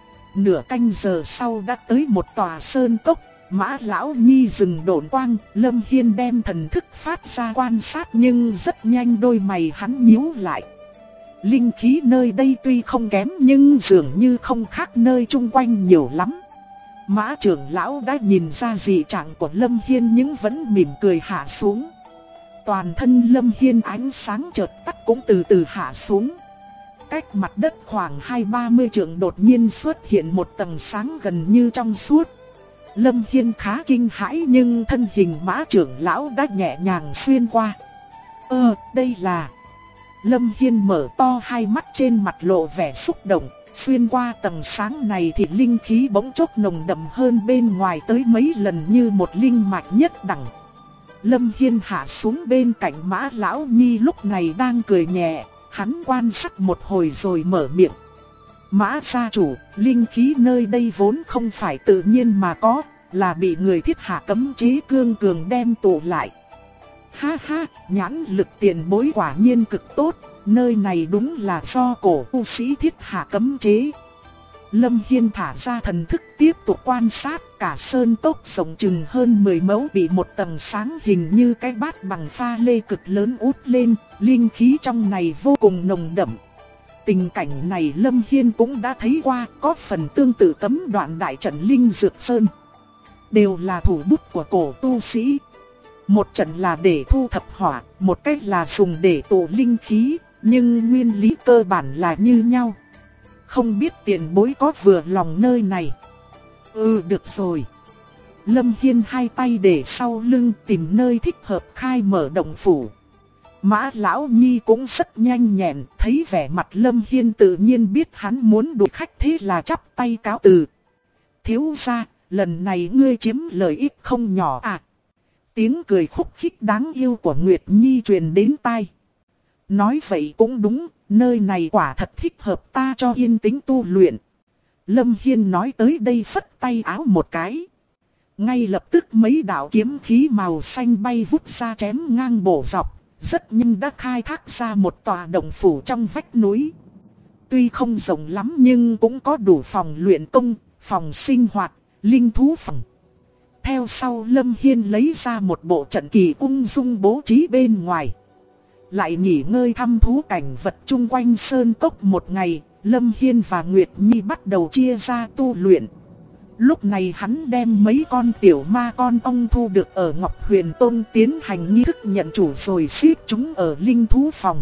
Speaker 1: Nửa canh giờ sau đã tới một tòa sơn cốc. Mã Lão Nhi dừng độn quang, Lâm Hiên đem thần thức phát ra quan sát nhưng rất nhanh đôi mày hắn nhíu lại. Linh khí nơi đây tuy không kém nhưng dường như không khác nơi chung quanh nhiều lắm. Mã trưởng lão đã nhìn ra dị trạng của Lâm Hiên nhưng vẫn mỉm cười hạ xuống. Toàn thân Lâm Hiên ánh sáng chợt tắt cũng từ từ hạ xuống. Cách mặt đất khoảng 20-30 trượng đột nhiên xuất hiện một tầng sáng gần như trong suốt. Lâm Hiên khá kinh hãi nhưng thân hình Mã trưởng lão đã nhẹ nhàng xuyên qua. Đây là... Lâm Hiên mở to hai mắt, trên mặt lộ vẻ xúc động. Xuyên qua tầng sáng này thì linh khí bỗng chốc nồng đậm hơn bên ngoài tới mấy lần, như một linh mạch nhất đẳng. Lâm Hiên hạ xuống bên cạnh Mã Lão Nhi lúc này đang cười nhẹ. Hắn quan sát một hồi rồi mở miệng. Mã gia chủ, linh khí nơi đây vốn không phải tự nhiên mà có, là bị người thiết hạ cấm chế cương cường đem tụ lại. Ha ha, nhãn lực tiền bối quả nhiên cực tốt, nơi này đúng là do cổ tu sĩ thiết hạ cấm chế. Lâm Hiên thả ra thần thức tiếp tục quan sát, cả sơn cốc rộng chừng hơn 10 mẫu bị một tầng sáng hình như cái bát bằng pha lê cực lớn út lên, linh khí trong này vô cùng nồng đậm. Tình cảnh này Lâm Hiên cũng đã thấy qua, có phần tương tự cấm đoạn đại trận Linh Dược Sơn. Đều là thủ bút của cổ tu sĩ. Một trận là để thu thập hỏa, một cách là dùng để tụ linh khí, nhưng nguyên lý cơ bản là như nhau. Không biết tiền bối có vừa lòng nơi này. Được rồi. Lâm Hiên hai tay để sau lưng tìm nơi thích hợp khai mở động phủ. Mã Lão Nhi cũng rất nhanh nhẹn, thấy vẻ mặt Lâm Hiên tự nhiên biết hắn muốn đuổi khách, thế là chắp tay cáo từ. Thiếu gia, lần này ngươi chiếm lợi ích không nhỏ à. Tiếng cười khúc khích đáng yêu của Nguyệt Nhi truyền đến tai. Nói vậy cũng đúng, nơi này quả thật thích hợp ta cho yên tĩnh tu luyện. Lâm Hiên nói tới đây phất tay áo một cái. Ngay lập tức mấy đạo kiếm khí màu xanh bay vút ra chém ngang bổ dọc. Rất nhanh đã khai thác ra một tòa động phủ trong vách núi. Tuy không rộng lắm nhưng cũng có đủ phòng luyện công, phòng sinh hoạt, linh thú phòng. Theo sau Lâm Hiên lấy ra một bộ trận kỳ ung dung bố trí bên ngoài. Lại nghỉ ngơi thăm thú cảnh vật chung quanh sơn cốc một ngày, Lâm Hiên và Nguyệt Nhi bắt đầu chia ra tu luyện. Lúc này hắn đem mấy con tiểu ma con ong thu được ở Ngọc Huyền Tông tiến hành nghi thức nhận chủ rồi xếp chúng ở linh thú phòng.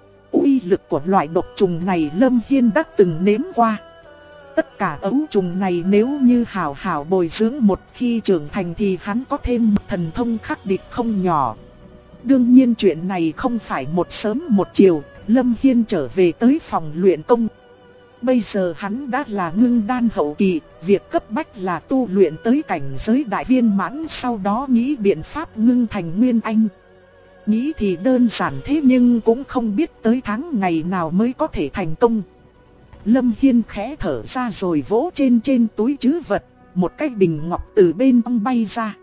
Speaker 1: Uy lực của loại độc trùng này Lâm Hiên đã từng nếm qua. Tất cả ấu trùng này nếu như hảo hảo bồi dưỡng, một khi trưởng thành thì hắn có thêm thần thông khắc địch không nhỏ. Đương nhiên chuyện này không phải một sớm một chiều, Lâm Hiên trở về tới phòng luyện công. Bây giờ hắn đã là ngưng đan hậu kỳ, việc cấp bách là tu luyện tới cảnh giới đại viên mãn, sau đó nghĩ biện pháp ngưng thành nguyên anh. Nghĩ thì đơn giản thế nhưng cũng không biết tới tháng ngày nào mới có thể thành công. Lâm Hiên khẽ thở ra rồi vỗ trên túi trữ vật, một cái bình ngọc từ bên trong bay ra.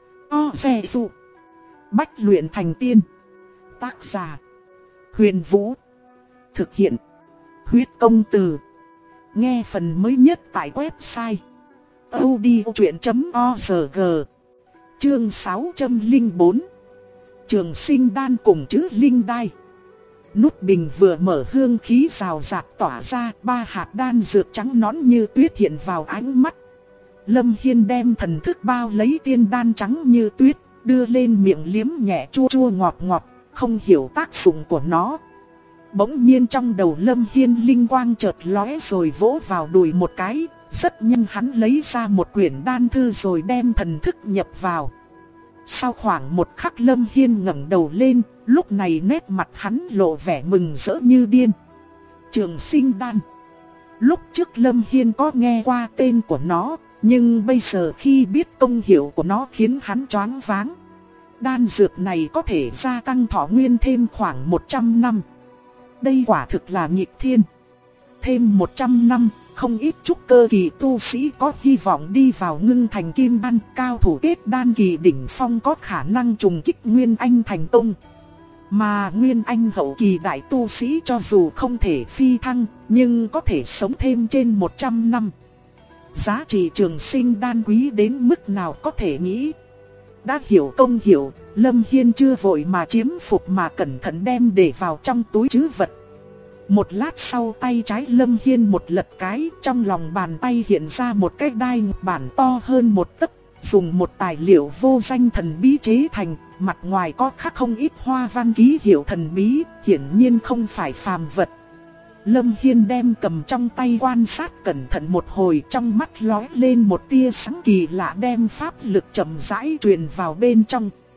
Speaker 1: Xe dụ. Bách luyện thành tiên. Tác giả Huyền Vũ. Thực hiện Huyết Công Từ. Nghe phần mới nhất tại website audiochuyện.org. Chương 604. Trường sinh đan cùng chữ linh đai. Nút bình vừa mở, hương khí rào rạt tỏa ra, 3 hạt đan dược trắng nõn như tuyết hiện vào ánh mắt. Lâm Hiên đem thần thức bao lấy tiên đan trắng như tuyết, đưa lên miệng liếm nhẹ, chua chua ngọt ngọt, không hiểu tác dụng của nó. Bỗng nhiên trong đầu Lâm Hiên linh quang chợt lóe rồi vỗ vào đùi một cái, rất nhanh hắn lấy ra một quyển đan thư rồi đem thần thức nhập vào. Sau khoảng một khắc Lâm Hiên ngẩng đầu lên, lúc này nét mặt hắn lộ vẻ mừng rỡ như điên. Trường sinh đan. Lúc trước Lâm Hiên có nghe qua tên của nó, nhưng bây giờ khi biết công hiệu của nó khiến hắn choáng váng. Đan dược này có thể gia tăng thọ nguyên thêm khoảng 100 năm. Đây quả thực là nghịch thiên. Thêm 100 năm, không ít trúc cơ kỳ tu sĩ có hy vọng đi vào ngưng thành kim đan, cao thủ kết đan kỳ đỉnh phong có khả năng trùng kích nguyên anh thành công. Mà nguyên anh hậu kỳ đại tu sĩ cho dù không thể phi thăng, nhưng có thể sống thêm trên 100 năm. Giá trị trường sinh đan quý đến mức nào có thể nghĩ. Đã hiểu công hiệu, Lâm Hiên chưa vội mà chiếm phục mà cẩn thận đem để vào trong túi trữ vật. Một lát sau tay trái Lâm Hiên một lật cái, trong lòng bàn tay hiện ra một cái đai bản to hơn một tấc, dùng một tài liệu vô danh thần bí chế thành, mặt ngoài có khắc không ít hoa văn ký hiệu thần bí, hiển nhiên không phải phàm vật. Lâm Hiên đem cầm trong tay quan sát cẩn thận một hồi, trong mắt lóe lên một tia sáng kỳ lạ, đem pháp lực chậm rãi truyền vào bên trong.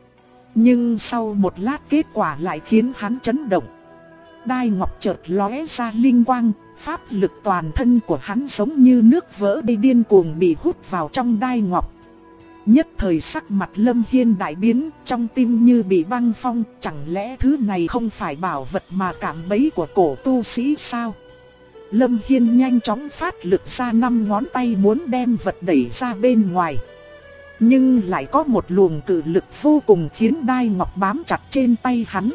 Speaker 1: Nhưng sau một lát kết quả lại khiến hắn chấn động. Đai ngọc chợt lóe ra linh quang, pháp lực toàn thân của hắn giống như nước vỡ đê điên cuồng bị hút vào trong đai ngọc. Nhất thời sắc mặt Lâm Hiên đại biến, trong tim như bị băng phong, chẳng lẽ thứ này không phải bảo vật mà cạm bẫy của cổ tu sĩ sao? Lâm Hiên nhanh chóng phát lực ra 5 ngón tay muốn đem vật đẩy ra bên ngoài. Nhưng lại có một luồng cự lực vô cùng khiến đai ngọc bám chặt trên tay hắn.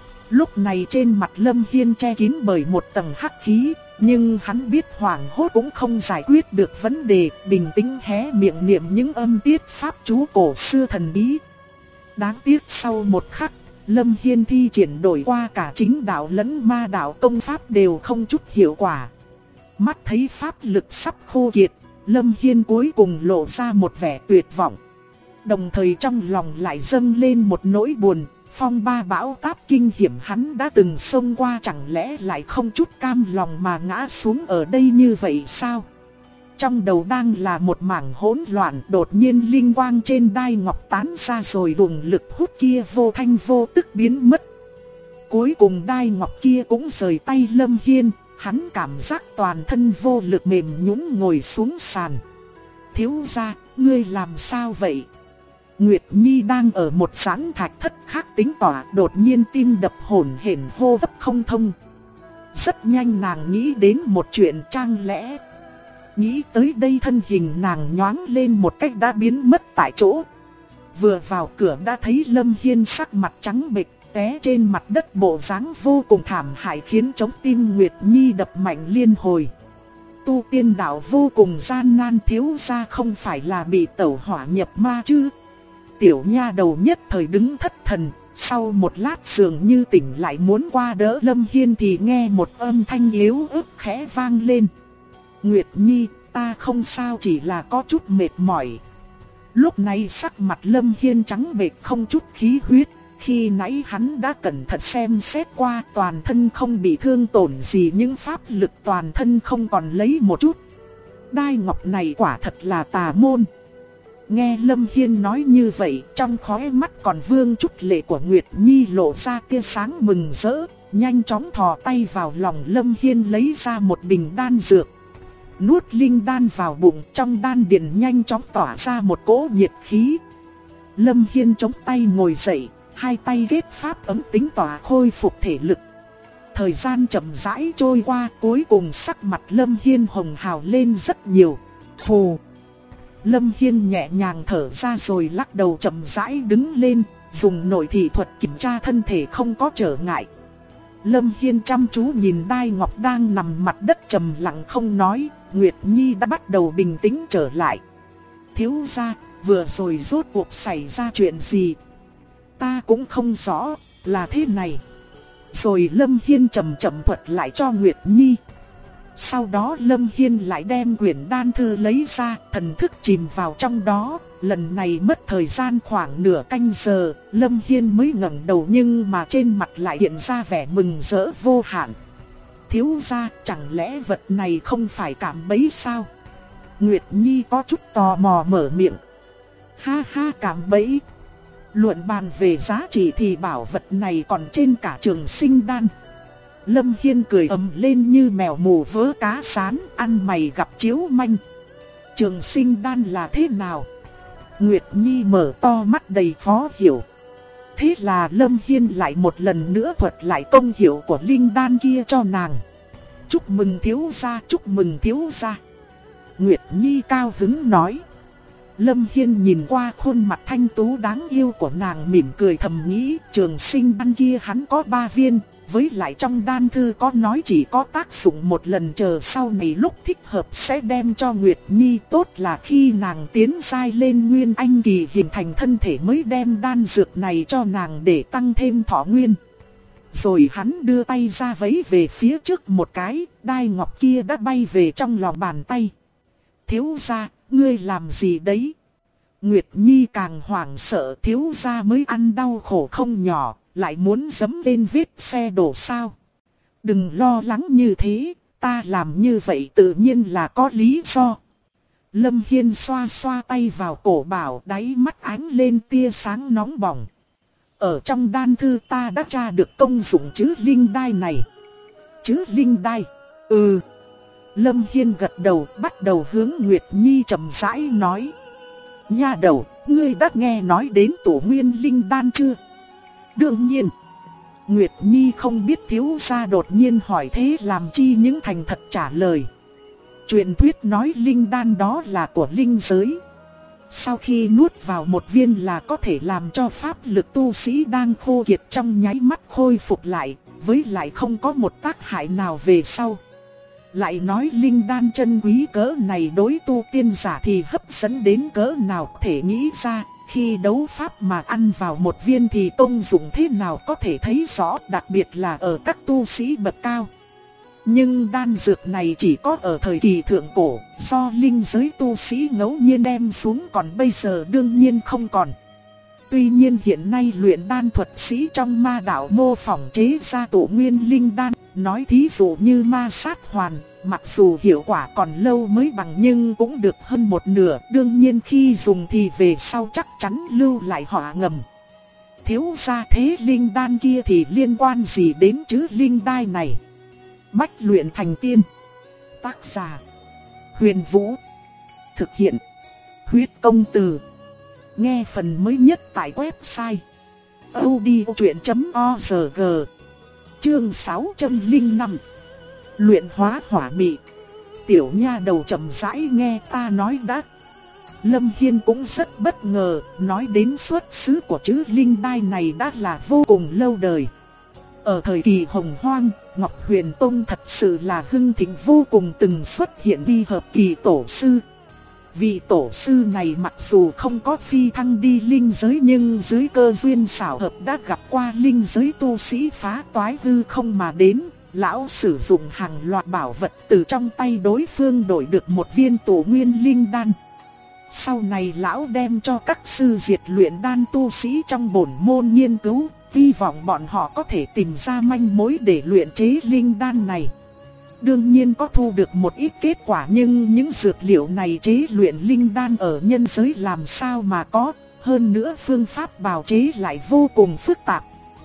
Speaker 1: Lúc này trên mặt Lâm Hiên che kín bởi một tầng hắc khí, nhưng hắn biết hoảng hốt cũng không giải quyết được vấn đề, bình tĩnh hé miệng niệm những âm tiết pháp chú cổ xưa thần bí. Đáng tiếc sau một khắc, Lâm Hiên thi triển đổi qua cả chính đạo lẫn ma đạo công pháp đều không chút hiệu quả. Mắt thấy pháp lực sắp khô kiệt, Lâm Hiên cuối cùng lộ ra một vẻ tuyệt vọng. Đồng thời trong lòng lại dâng lên một nỗi buồn, phong ba bão táp kinh hiểm hắn đã từng xông qua chẳng lẽ lại không chút cam lòng mà ngã xuống ở đây như vậy sao? Trong đầu đang là một mảng hỗn loạn, đột nhiên linh quang trên đai ngọc tán ra rồi luồng lực hút kia vô thanh vô tức biến mất. Cuối cùng đai ngọc kia cũng rời tay Lâm Hiên, hắn cảm giác toàn thân vô lực mềm nhũn ngồi xuống sàn. Thiếu gia, ngươi làm sao vậy? Nguyệt Nhi đang ở một sán thạch thất khác tính tỏa, đột nhiên tim đập hổn hển hô hấp không thông. Rất nhanh nàng nghĩ đến một chuyện, chẳng lẽ... Nghĩ tới đây thân hình nàng nhoáng lên một cách đã biến mất tại chỗ. Vừa vào cửa đã thấy Lâm Hiên sắc mặt trắng bệch, té trên mặt đất, bộ dáng vô cùng thảm hại khiến trái tim Nguyệt Nhi đập mạnh liên hồi. Tu tiên đạo vô cùng gian nan, thiếu gia không phải là bị tẩu hỏa nhập ma chứ? Tiểu nha đầu nhất thời đứng thất thần, sau một lát dường như tỉnh lại muốn qua đỡ Lâm Hiên thì nghe một âm thanh yếu ớt khẽ vang lên. Nguyệt Nhi, ta không sao, chỉ là có chút mệt mỏi. Lúc này sắc mặt Lâm Hiên trắng bệch không chút khí huyết, khi nãy hắn đã cẩn thận xem xét qua, toàn thân không bị thương tổn gì, nhưng pháp lực toàn thân không còn lấy một chút. Đai ngọc này quả thật là tà môn. Nghe Lâm Hiên nói như vậy, trong khóe mắt còn vương chút lệ của Nguyệt Nhi lộ ra tia sáng mừng rỡ, nhanh chóng thò tay vào lòng Lâm Hiên lấy ra một bình đan dược. Nuốt linh đan vào bụng, trong đan điền nhanh chóng tỏa ra một cỗ nhiệt khí. Lâm Hiên chống tay ngồi dậy, hai tay kết pháp ấm tính tỏa khôi phục thể lực. Thời gian chậm rãi trôi qua, cuối cùng sắc mặt Lâm Hiên hồng hào lên rất nhiều. Phù! Lâm Hiên nhẹ nhàng thở ra rồi lắc đầu chậm rãi đứng lên, dùng nội thị thuật kiểm tra thân thể không có trở ngại. Lâm Hiên chăm chú nhìn đai ngọc đang nằm mặt đất trầm lặng không nói, Nguyệt Nhi đã bắt đầu bình tĩnh trở lại. Thiếu gia, vừa rồi rốt cuộc xảy ra chuyện gì? Ta cũng không rõ, là thế này. Rồi Lâm Hiên chậm chậm thuật lại cho Nguyệt Nhi. Sau đó Lâm Hiên lại đem quyển đan thư lấy ra, thần thức chìm vào trong đó. Lần này mất thời gian khoảng nửa canh giờ, Lâm Hiên mới ngẩng đầu nhưng mà trên mặt lại hiện ra vẻ mừng rỡ vô hạn. Thiếu gia, chẳng lẽ vật này không phải cạm bẫy sao? Nguyệt Nhi có chút tò mò mở miệng. Ha ha, cạm bẫy. Luận bàn về giá trị thì bảo vật này còn trên cả Trường Sinh đan. Lâm Hiên cười ầm lên như mèo mù vớ cá sán, ăn mày gặp chiếu manh. Trường Sinh đan là thế nào? Nguyệt Nhi mở to mắt đầy khó hiểu. Thế là Lâm Hiên lại một lần nữa thuật lại công hiệu của linh đan kia cho nàng. Chúc mừng thiếu gia, chúc mừng thiếu gia. Nguyệt Nhi cao hứng nói. Lâm Hiên nhìn qua khuôn mặt thanh tú đáng yêu của nàng mỉm cười thầm nghĩ, Trường Sinh đan kia hắn có 3 viên, với lại trong đan thư có nói chỉ có tác dụng một lần, chờ sau này lúc thích hợp sẽ đem cho Nguyệt Nhi, tốt là khi nàng tiến giai lên Nguyên Anh kỳ hình thành thân thể mới đem đan dược này cho nàng để tăng thêm thọ nguyên. Rồi hắn đưa tay ra vẫy về phía trước một cái, đai ngọc kia đã bay về trong lòng bàn tay. Thiếu gia, ngươi làm gì đấy? Nguyệt Nhi càng hoảng sợ, thiếu gia mới ăn đau khổ không nhỏ, lại muốn dẫm lên vết xe đổ sao? Đừng lo lắng như thế, ta làm như vậy tự nhiên là có lý do. Lâm Hiên xoa xoa tay vào cổ bảo, đáy mắt ánh lên tia sáng nóng bỏng. Ở trong đan thư ta đã tra được công dụng chữ linh đai này. Chữ linh đai? Ừ. Lâm Hiên gật đầu, bắt đầu hướng Nguyệt Nhi chậm rãi nói. Nha đầu, ngươi đã nghe nói đến tổ nguyên linh đan chưa? Đương nhiên. Nguyệt Nhi không biết thiếu gia đột nhiên hỏi thế làm chi những thành thật trả lời. Truyền thuyết nói linh đan đó là của linh giới. Sau khi nuốt vào một viên là có thể làm cho pháp lực tu sĩ đang khô kiệt trong nháy mắt khôi phục lại, với lại không có một tác hại nào về sau. Lại nói linh đan chân quý cỡ này đối tu tiên giả thì hấp dẫn đến cỡ nào có thể nghĩ ra, khi đấu pháp mà ăn vào một viên thì công dụng thế nào có thể thấy rõ, đặc biệt là ở các tu sĩ bậc cao. Nhưng đan dược này chỉ có ở thời kỳ thượng cổ, do linh giới tu sĩ ngẫu nhiên đem xuống, còn bây giờ đương nhiên không còn. Tuy nhiên hiện nay luyện đan thuật sĩ trong ma đạo mô phỏng chế ra tổ nguyên linh đan, nói thí dụ như ma sát hoàn, mặc dù hiệu quả còn lâu mới bằng nhưng cũng được hơn một nửa, đương nhiên khi dùng thì về sau chắc chắn lưu lại họa ngầm. Thiếu gia thế linh đan kia thì liên quan gì đến chữ linh đai này? Bách luyện thành tiên. Tác giả Huyền Vũ. Thực hiện Huyết Công Từ. Nghe phần mới nhất tại website audiochuyện.org. Chương 605. Luyện hóa hỏa mị. Tiểu nha đầu chậm rãi nghe ta nói đã. Lâm Hiên cũng rất bất ngờ, nói đến xuất xứ của chữ linh đai này đã là vô cùng lâu đời. Ở thời kỳ hồng hoang, Ngọc Huyền Tông thật sự là hưng thịnh vô cùng, từng xuất hiện đi hợp kỳ tổ sư. Vị tổ sư này mặc dù không có phi thăng đi linh giới nhưng dưới cơ duyên xảo hợp đã gặp qua linh giới tu sĩ phá toái hư không mà đến. Lão sử dụng hàng loạt bảo vật từ trong tay đối phương đổi được một viên tổ nguyên linh đan. Sau này lão đem cho các sư diệt luyện đan tu sĩ trong bổn môn nghiên cứu, hy vọng bọn họ có thể tìm ra manh mối để luyện chế linh đan này. Đương nhiên có thu được một ít kết quả, nhưng những dược liệu này chế luyện linh đan ở nhân giới làm sao mà có, hơn nữa phương pháp bào chế lại vô cùng phức tạp.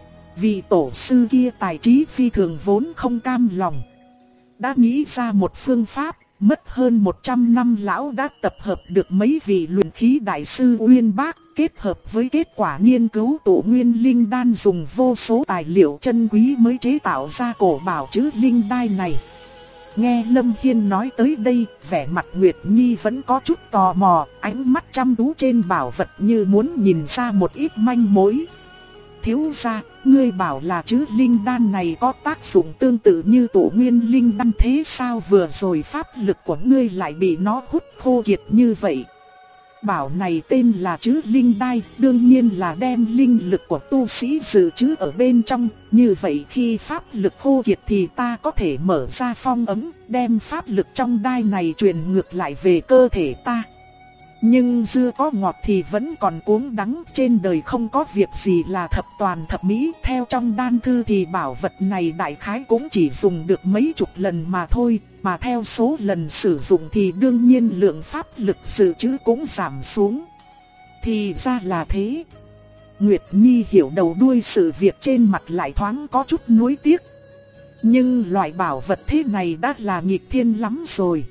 Speaker 1: Vị tổ sư kia tài trí phi thường vốn không cam lòng, đã nghĩ ra một phương pháp, mất hơn 100 năm lão đã tập hợp được mấy vị luyện khí đại sư uyên bác, kết hợp với kết quả nghiên cứu tổ nguyên linh đan dùng vô số tài liệu chân quý mới chế tạo ra cổ bảo chữ linh đai này. Nghe Lâm Hiên nói tới đây, vẻ mặt Nguyệt Nhi vẫn có chút tò mò, ánh mắt chăm chú trên bảo vật như muốn nhìn ra một ít manh mối. Thiếu gia, ngươi bảo là chữ linh đan này có tác dụng tương tự như tổ nguyên linh đan, thế sao vừa rồi pháp lực của ngươi lại bị nó hút khô kiệt như vậy? Bảo này tên là chữ linh đai, đương nhiên là đem linh lực của tu sĩ dự trữ ở bên trong, như vậy khi pháp lực khô kiệt thì ta có thể mở ra phong ấm, đem pháp lực trong đai này truyền ngược lại về cơ thể ta. Nhưng dưa có ngọt thì vẫn còn cuống đắng, trên đời không có việc gì là thập toàn thập mỹ. Theo trong đan thư thì bảo vật này đại khái cũng chỉ dùng được mấy chục lần mà thôi, mà theo số lần sử dụng thì đương nhiên lượng pháp lực dự trữ cũng giảm xuống. Thì ra là thế. Nguyệt Nhi hiểu đầu đuôi sự việc, trên mặt lại thoáng có chút nuối tiếc. Nhưng loại bảo vật thế này đã là nghịch thiên lắm rồi.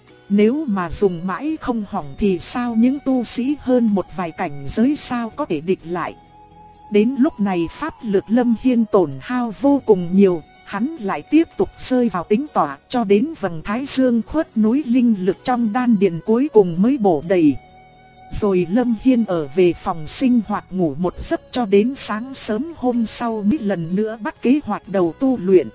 Speaker 1: Nếu mà dùng mãi không hỏng thì sao những tu sĩ hơn một vài cảnh giới sao có thể địch lại. Đến lúc này pháp lực Lâm Hiên tổn hao vô cùng nhiều, hắn lại tiếp tục rơi vào tính tỏa cho đến vầng thái dương khuất núi, linh lực trong đan điền cuối cùng mới bổ đầy. Rồi Lâm Hiên ở về phòng sinh hoạt ngủ một giấc cho đến sáng sớm hôm sau mới lần nữa bắt kế hoạch đầu tu luyện.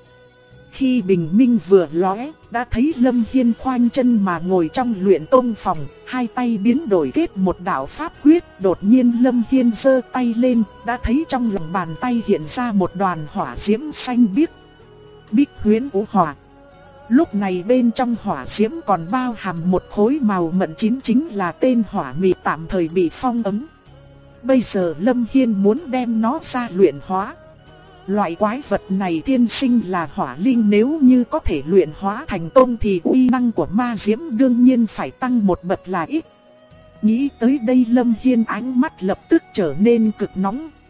Speaker 1: Khi bình minh vừa lóe, đã thấy Lâm Hiên khoanh chân mà ngồi trong luyện tông phòng, hai tay biến đổi kết một đạo pháp quyết. Đột nhiên Lâm Hiên giơ tay lên, đã thấy trong lòng bàn tay hiện ra một đoàn hỏa diễm xanh biếc. Bích huyễn vũ hỏa. Lúc này bên trong hỏa diễm còn bao hàm một khối màu mận chín, chính là tên hỏa mị tạm thời bị phong ấn. Bây giờ Lâm Hiên muốn đem nó ra luyện hóa. Loại quái vật này thiên sinh là hỏa linh, nếu như có thể luyện hóa thành công thì uy năng của ma diễm đương nhiên phải tăng một bậc là ít. Nghĩ tới đây Lâm Hiên ánh mắt lập tức trở nên cực nóng,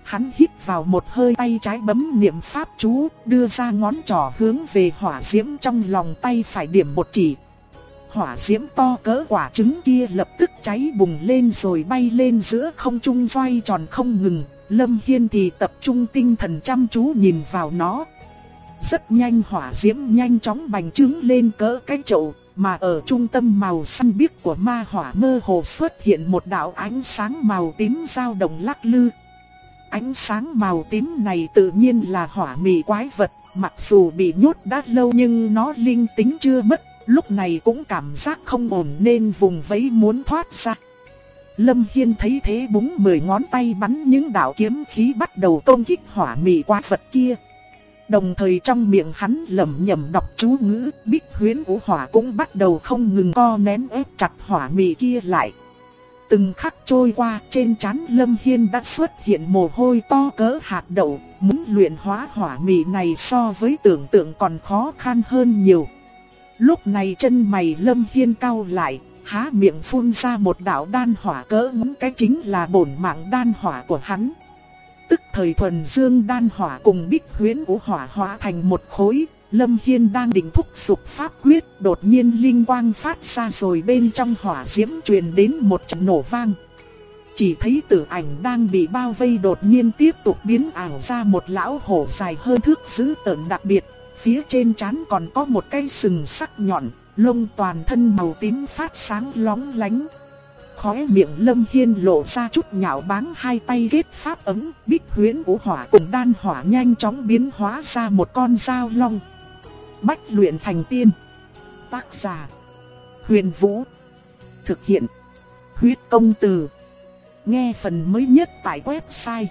Speaker 1: Hắn hít vào một hơi, tay trái bấm niệm pháp chú, đưa ra ngón trỏ hướng về hỏa diễm trong lòng tay phải điểm một chỉ. Hỏa diễm to cỡ quả trứng kia lập tức cháy bùng lên rồi bay lên giữa không trung xoay tròn không ngừng. Lâm Hiên thì tập trung tinh thần chăm chú nhìn vào nó. Rất nhanh hỏa diễm nhanh chóng bành trướng lên cỡ cái chậu, mà ở trung tâm màu xanh biếc của ma hỏa mơ hồ xuất hiện một đạo ánh sáng màu tím dao động lắc lư. Ánh sáng màu tím này tự nhiên là hỏa mị quái vật, mặc dù bị nhốt đã lâu nhưng nó linh tính chưa mất, lúc này cũng cảm giác không ổn nên vùng vẫy muốn thoát ra. Lâm Hiên thấy thế búng 10 ngón tay bắn những đạo kiếm khí bắt đầu công kích hỏa mị quái vật kia. Đồng thời trong miệng hắn lẩm nhẩm đọc chú ngữ, Bích Huyễn Vũ Hỏa cũng bắt đầu không ngừng co nén ép chặt hỏa mị kia lại. Từng khắc trôi qua, trên trán Lâm Hiên đã xuất hiện mồ hôi to cỡ hạt đậu, muốn luyện hóa hỏa mị này so với tưởng tượng còn khó khăn hơn nhiều. Lúc này chân mày Lâm Hiên cau lại, há miệng phun ra một đạo đan hỏa cỡ ngón cái, chính là bổn mạng đan hỏa của hắn. Tức thời thuần dương đan hỏa cùng Bích Huyễn Vũ Hỏa hóa thành một khối. Lâm Hiên đang định thúc giục pháp quyết, đột nhiên linh quang phát ra rồi bên trong hỏa diễm truyền đến một trận nổ vang. Chỉ thấy tử ảnh đang bị bao vây đột nhiên tiếp tục biến ảo ra một lão hổ dài hơn thước dữ tợn đặc biệt, phía trên trán còn có một cái sừng sắc nhọn, lông toàn thân màu tím phát sáng lóng lánh. Khóe miệng Lâm Hiên lộ ra chút nhạo báng, hai tay kết pháp ấm, Bích Huyễn Vũ Hỏa cùng đan hỏa nhanh chóng biến hóa ra một con dao long. Bách luyện thành tiên. Tác giả: Huyền Vũ. Thực hiện: Huyết Công Từ. Nghe phần mới nhất tại website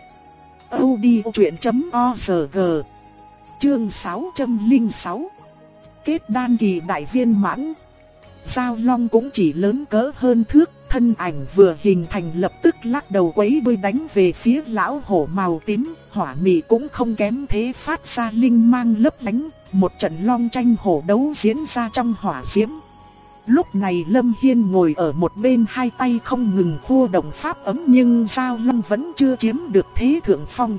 Speaker 1: audiochuyện.org. Chương 606. Kết đan kỳ đại viên mãn. Dao long cũng chỉ lớn cỡ hơn thước, thân ảnh vừa hình thành lập tức lắc đầu quấy đuôi đánh về phía lão hổ màu tím. Hỏa mị cũng không kém thế, phát ra linh mang lấp lánh. Một trận long tranh hổ đấu diễn ra trong hỏa diễm. Lúc này Lâm Hiên ngồi ở một bên, hai tay không ngừng khua động pháp ấm, nhưng dao long vẫn chưa chiếm được thế thượng phong.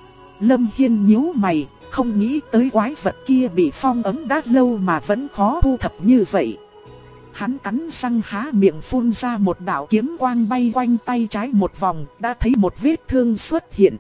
Speaker 1: Lâm Hiên nhíu mày, không nghĩ tới quái vật kia bị phong ấm đã lâu mà vẫn khó thu thập như vậy. Hắn cắn răng há miệng phun ra một đạo kiếm quang bay quanh tay trái một vòng, đã thấy một vết thương xuất hiện.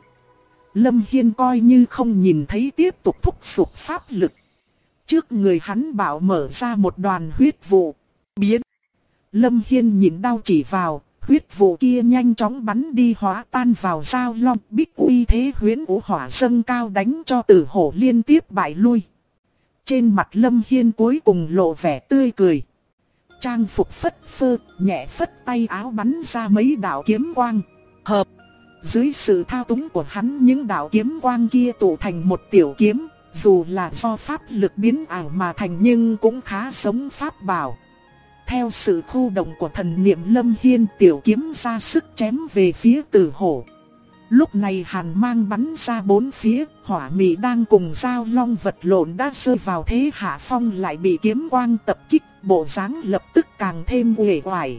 Speaker 1: Lâm Hiên coi như không nhìn thấy, tiếp tục thúc giục pháp lực. Trước người hắn bảo mở ra một đoàn huyết vụ. Biến! Lâm Hiên nhìn đau chỉ vào, huyết vụ kia nhanh chóng bắn đi hóa tan vào dao long. Bích uy thế huyễn vũ hỏa dâng cao đánh cho tử hổ liên tiếp bại lui. Trên mặt Lâm Hiên cuối cùng lộ vẻ tươi cười. Trang phục phất phơ, nhẹ phất tay áo bắn ra mấy đạo kiếm quang. Hợp! Dưới sự thao túng của hắn, những đạo kiếm quang kia tụ thành một tiểu kiếm. Dù là do pháp lực biến ảo mà thành nhưng cũng khá giống pháp bảo. Theo sự khu động của thần niệm Lâm Hiên, tiểu kiếm ra sức chém về phía tử hổ. Lúc này hàn mang bắn ra bốn phía, hỏa mị đang cùng dao long vật lộn đã rơi vào thế hạ phong, lại bị kiếm quang tập kích, bộ dáng lập tức càng thêm uể oải.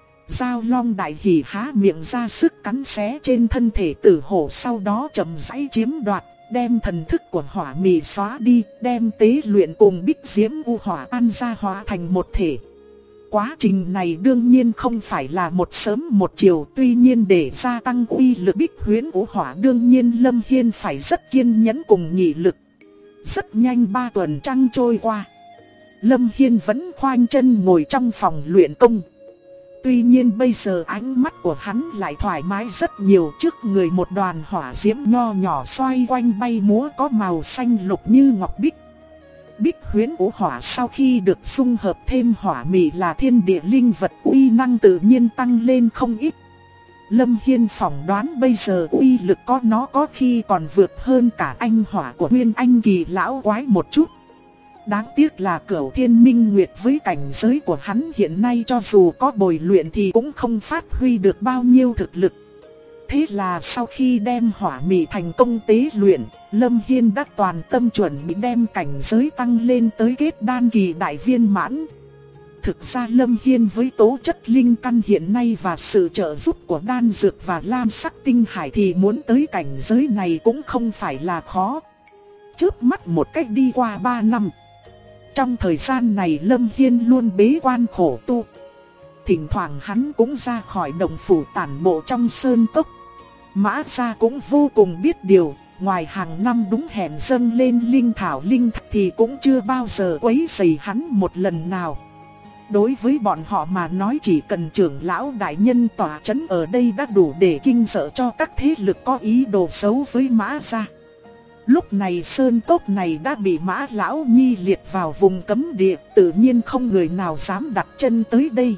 Speaker 1: Dao long đại hỉ há miệng ra sức cắn xé trên thân thể tử hổ, sau đó chậm rãi chiếm đoạt, đem thần thức của hỏa mị xóa đi, đem tế luyện cùng Bích Diễm U Hỏa tan ra hóa thành một thể. Quá trình này đương nhiên không phải là một sớm một chiều, tuy nhiên để gia tăng uy lực Bích Huyễn Vũ Hỏa đương nhiên Lâm Hiên phải rất kiên nhẫn cùng nghị lực. Rất nhanh 3 tuần trăng trôi qua, Lâm Hiên vẫn khoanh chân ngồi trong phòng luyện công. Tuy nhiên bây giờ ánh mắt của hắn lại thoải mái rất nhiều, trước người một đoàn hỏa diễm nho nhỏ xoay quanh bay múa có màu xanh lục như ngọc bích. Bích Huyễn Vũ Hỏa sau khi được xung hợp thêm hỏa mị là thiên địa linh vật, uy năng tự nhiên tăng lên không ít. Lâm Hiên phỏng đoán bây giờ uy lực có nó có khi còn vượt hơn cả anh hỏa của Nguyên Anh kỳ lão quái một chút. Đáng tiếc là Cửu Thiên Minh Nguyệt với cảnh giới của hắn hiện nay cho dù có bồi luyện thì cũng không phát huy được bao nhiêu thực lực. Thế là sau khi đem hỏa mị thành công tế luyện, Lâm Hiên đã toàn tâm chuẩn bị đem cảnh giới tăng lên tới kết đan kỳ đại viên mãn. Thực ra Lâm Hiên với tố chất linh căn hiện nay và sự trợ giúp của đan dược và lam sắc tinh hải thì muốn tới cảnh giới này cũng không phải là khó. Chớp mắt một cách đi qua 3 năm. Trong thời gian này Lâm Hiên luôn bế quan khổ tu. Thỉnh thoảng hắn cũng ra khỏi động phủ tản bộ trong sơn cốc. Mã Gia cũng vô cùng biết điều, ngoài hàng năm đúng hẹn dâng lên linh thảo linh thạch thì cũng chưa bao giờ quấy rầy hắn một lần nào. Đối với bọn họ mà nói chỉ cần trưởng lão đại nhân tỏa chấn ở đây đã đủ để kinh sợ cho các thế lực có ý đồ xấu với Mã Gia. Lúc này sơn cốc này đã bị Mã Lão Nhi liệt vào vùng cấm địa, tự nhiên không người nào dám đặt chân tới đây.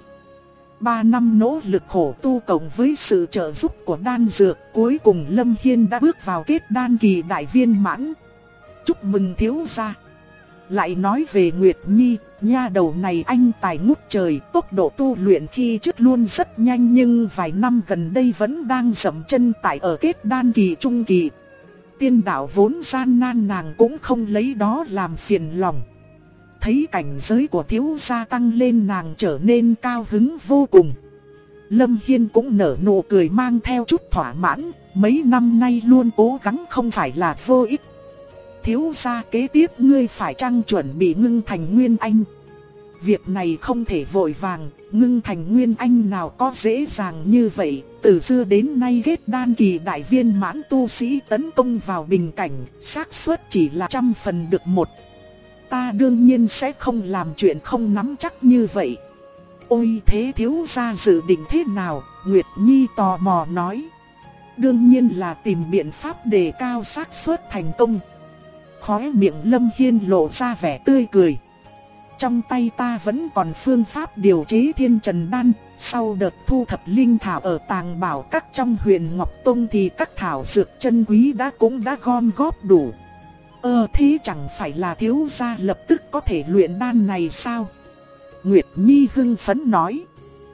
Speaker 1: 3 năm nỗ lực khổ tu cộng với sự trợ giúp của đan dược, cuối cùng Lâm Hiên đã bước vào kết đan kỳ đại viên mãn. Chúc mừng thiếu gia. Lại nói về Nguyệt Nhi, nha đầu này anh tài ngút trời, tốc độ tu luyện khi trước luôn rất nhanh nhưng vài năm gần đây vẫn đang dậm chân tại ở kết đan kỳ trung kỳ. Tiên đạo vốn gian nan nàng cũng không lấy đó làm phiền lòng. Thấy cảnh giới của thiếu gia tăng lên nàng trở nên cao hứng vô cùng. Lâm Hiên cũng nở nụ cười mang theo chút thỏa mãn, mấy năm nay luôn cố gắng không phải là vô ích. Thiếu gia kế tiếp ngươi phải chăng chuẩn bị ngưng thành Nguyên Anh. Việc này không thể vội vàng, ngưng thành Nguyên Anh nào có dễ dàng như vậy. Từ xưa đến nay kết đan kỳ đại viên mãn tu sĩ tấn công vào bình cảnh, xác suất chỉ là 100% được 1. Ta đương nhiên sẽ không làm chuyện không nắm chắc như vậy. Ôi thế thiếu gia dự định thế nào? Nguyệt Nhi tò mò nói. Đương nhiên là tìm biện pháp đề cao xác suất thành công. Khóe miệng Lâm Hiên lộ ra vẻ tươi cười. Trong tay ta vẫn còn phương pháp điều chế Thiên Trần Đan. Sau đợt thu thập linh thảo ở tàng bảo các trong Huyền Ngọc Tông thì các thảo dược chân quý cũng đã gom góp đủ. Thế chẳng phải là thiếu gia lập tức có thể luyện đan này sao? Nguyệt Nhi hưng phấn nói.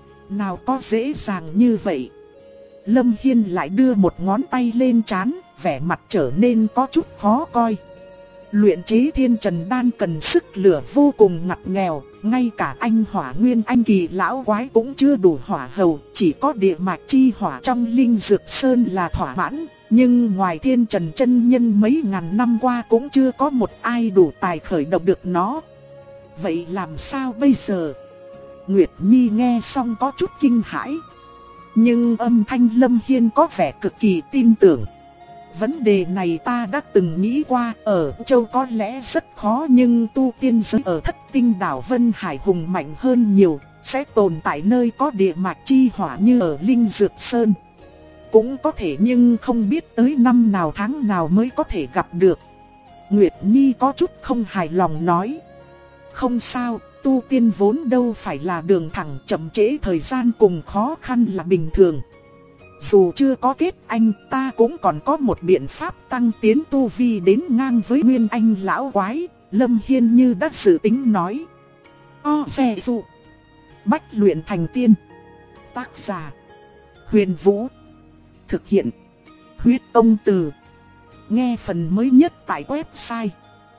Speaker 1: Nào có dễ dàng như vậy. Lâm Hiên lại đưa một ngón tay lên trán, vẻ mặt trở nên có chút khó coi. Luyện chế Thiên Trần Đan cần sức lửa vô cùng ngặt nghèo, ngay cả anh hỏa nguyên anh kỳ lão quái cũng chưa đủ hỏa hầu, chỉ có địa mạch chi hỏa trong linh dược sơn là thỏa mãn. Nhưng ngoài Thiên Trần chân nhân mấy ngàn năm qua cũng chưa có một ai đủ tài khởi động được nó. Vậy làm sao bây giờ? Nguyệt Nhi nghe xong có chút kinh hãi. Nhưng âm thanh Lâm Hiên có vẻ cực kỳ tin tưởng. Vấn đề này ta đã từng nghĩ qua, ở châu có lẽ rất khó nhưng tu tiên giới ở Thất Tinh đảo Vân Hải hùng mạnh hơn nhiều, sẽ tồn tại nơi có địa mạch chi hỏa như ở Linh Dược Sơn. Cũng có thể nhưng không biết tới năm nào tháng nào mới có thể gặp được. Nguyệt Nhi có chút không hài lòng nói. Không sao, tu tiên vốn đâu phải là đường thẳng, chậm trễ thời gian cùng khó khăn là bình thường. Dù chưa có kết anh, ta cũng còn có một biện pháp tăng tiến tu vi đến ngang với Nguyên Anh lão quái. Lâm Hiên như đã dự tính nói. Xe dụ Bách luyện thành tiên. Tác giả Huyền Vũ. Thực hiện Huyết Tông Từ. Nghe phần mới nhất tại website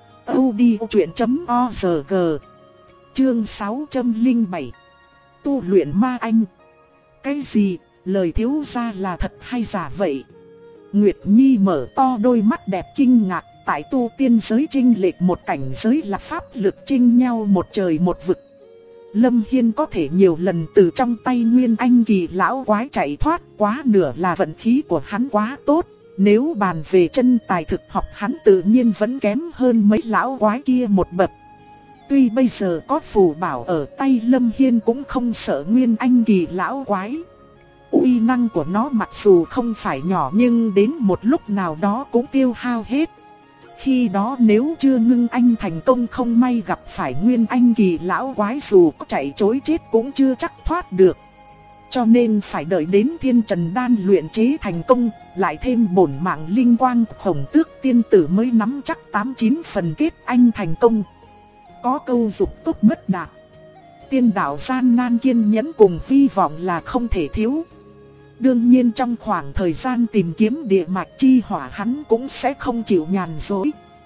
Speaker 1: audiochuyện.org. Chương 607. Tu luyện ma anh. Cái gì? Lời thiếu gia là thật hay giả vậy? Nguyệt Nhi mở to đôi mắt đẹp kinh ngạc. Tại tu tiên giới chênh lệch một cảnh giới là pháp lực chênh nhau một trời một vực. Lâm Hiên có thể nhiều lần từ trong tay Nguyên Anh kỳ lão quái chạy thoát, quá nửa là vận khí của hắn quá tốt. Nếu bàn về chân tài thực học hắn tự nhiên vẫn kém hơn mấy lão quái kia một bậc. Tuy bây giờ có phù bảo ở tay Lâm Hiên cũng không sợ Nguyên Anh kỳ lão quái. Uy năng của nó mặc dù không phải nhỏ nhưng đến một lúc nào đó cũng tiêu hao hết. Khi đó nếu chưa ngưng anh thành công không may gặp phải Nguyên Anh kỳ lão quái dù có chạy trối chết cũng chưa chắc thoát được. Cho nên phải đợi đến Thiên Trần Đan luyện chế thành công, lại thêm bổn mạng linh quang Khổng Tước tiên tử mới nắm chắc 89 phần kết anh thành công. Có câu dục tốc bất đạt. Tiên đạo gian nan kiên nhẫn cùng hy vọng là không thể thiếu. Đương nhiên trong khoảng thời gian tìm kiếm địa mạch chi hỏa hắn cũng sẽ không chịu nhàn dối.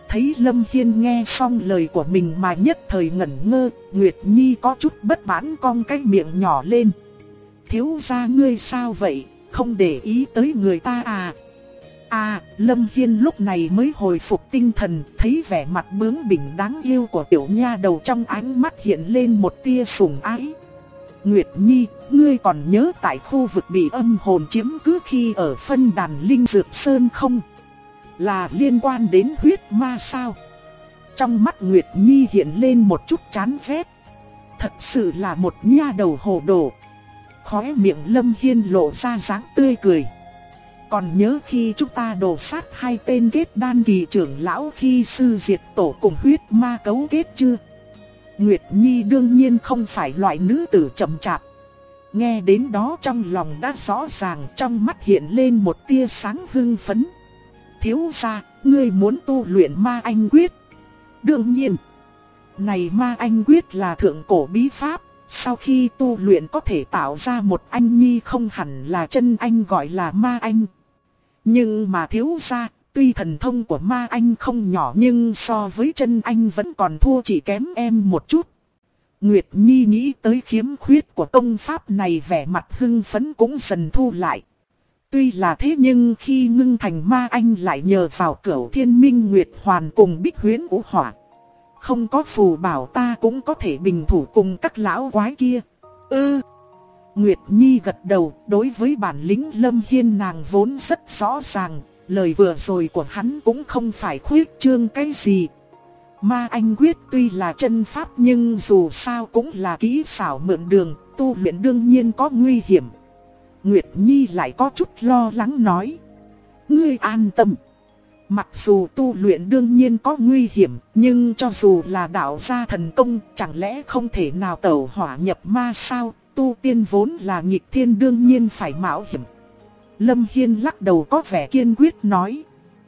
Speaker 1: Thấy Lâm Hiên nghe xong lời của mình mà nhất thời ngẩn ngơ, Nguyệt Nhi có chút bất mãn cong cái miệng nhỏ lên. Thiếu gia ngươi sao vậy, không để ý tới người ta à? Lâm Hiên lúc này mới hồi phục tinh thần, thấy vẻ mặt bướng bỉnh đáng yêu của tiểu nha đầu, trong ánh mắt hiện lên một tia sủng ái. Nguyệt Nhi, ngươi còn nhớ tại khu vực bị âm hồn chiếm cứ khi ở phân đàn Linh Dược Sơn không? Là liên quan đến huyết ma sao? Trong mắt Nguyệt Nhi hiện lên một chút chán ghét. Thật sự là một nha đầu hồ đồ. Khóe miệng Lâm Hiên lộ ra dáng tươi cười. Còn nhớ khi chúng ta đổ sát hai tên kết đan kỳ trưởng lão khi sư diệt tổ cùng huyết ma cấu kết chưa? Nguyệt Nhi đương nhiên không phải loại nữ tử chậm chạp. Nghe đến đó trong lòng đã rõ ràng, trong mắt hiện lên một tia sáng hưng phấn. Thiếu gia, ngươi muốn tu luyện ma anh quyết? Đương nhiên. Này ma anh quyết là thượng cổ bí pháp, sau khi tu luyện có thể tạo ra một anh nhi không hẳn là chân anh, gọi là ma anh. Nhưng mà thiếu gia, tuy thần thông của ma anh không nhỏ nhưng so với chân anh vẫn còn thua chỉ kém em một chút. Nguyệt Nhi nghĩ tới khiếm khuyết của công pháp này, vẻ mặt hưng phấn cũng dần thu lại. Tuy là thế nhưng khi ngưng thành ma anh lại nhờ vào Cửu Thiên Minh Nguyệt Hoàn cùng Bích Huyễn Vũ Hỏa. Không có phù bảo ta cũng có thể bình thủ cùng các lão quái kia. Nguyệt Nhi gật đầu, đối với bản lĩnh Lâm Hiên nàng vốn rất rõ ràng, lời vừa rồi của hắn cũng không phải khuyết trương cái gì. Ma anh quyết tuy là chân pháp nhưng dù sao cũng là kỹ xảo mượn đường, tu luyện đương nhiên có nguy hiểm. Nguyệt Nhi lại có chút lo lắng nói. Ngươi an tâm. Mặc dù tu luyện đương nhiên có nguy hiểm, nhưng cho dù là đạo gia thần công, chẳng lẽ không thể nào tẩu hỏa nhập ma sao? Tu tiên vốn là nghịch thiên, đương nhiên phải mạo hiểm. Lâm Hiên lắc đầu có vẻ kiên quyết nói.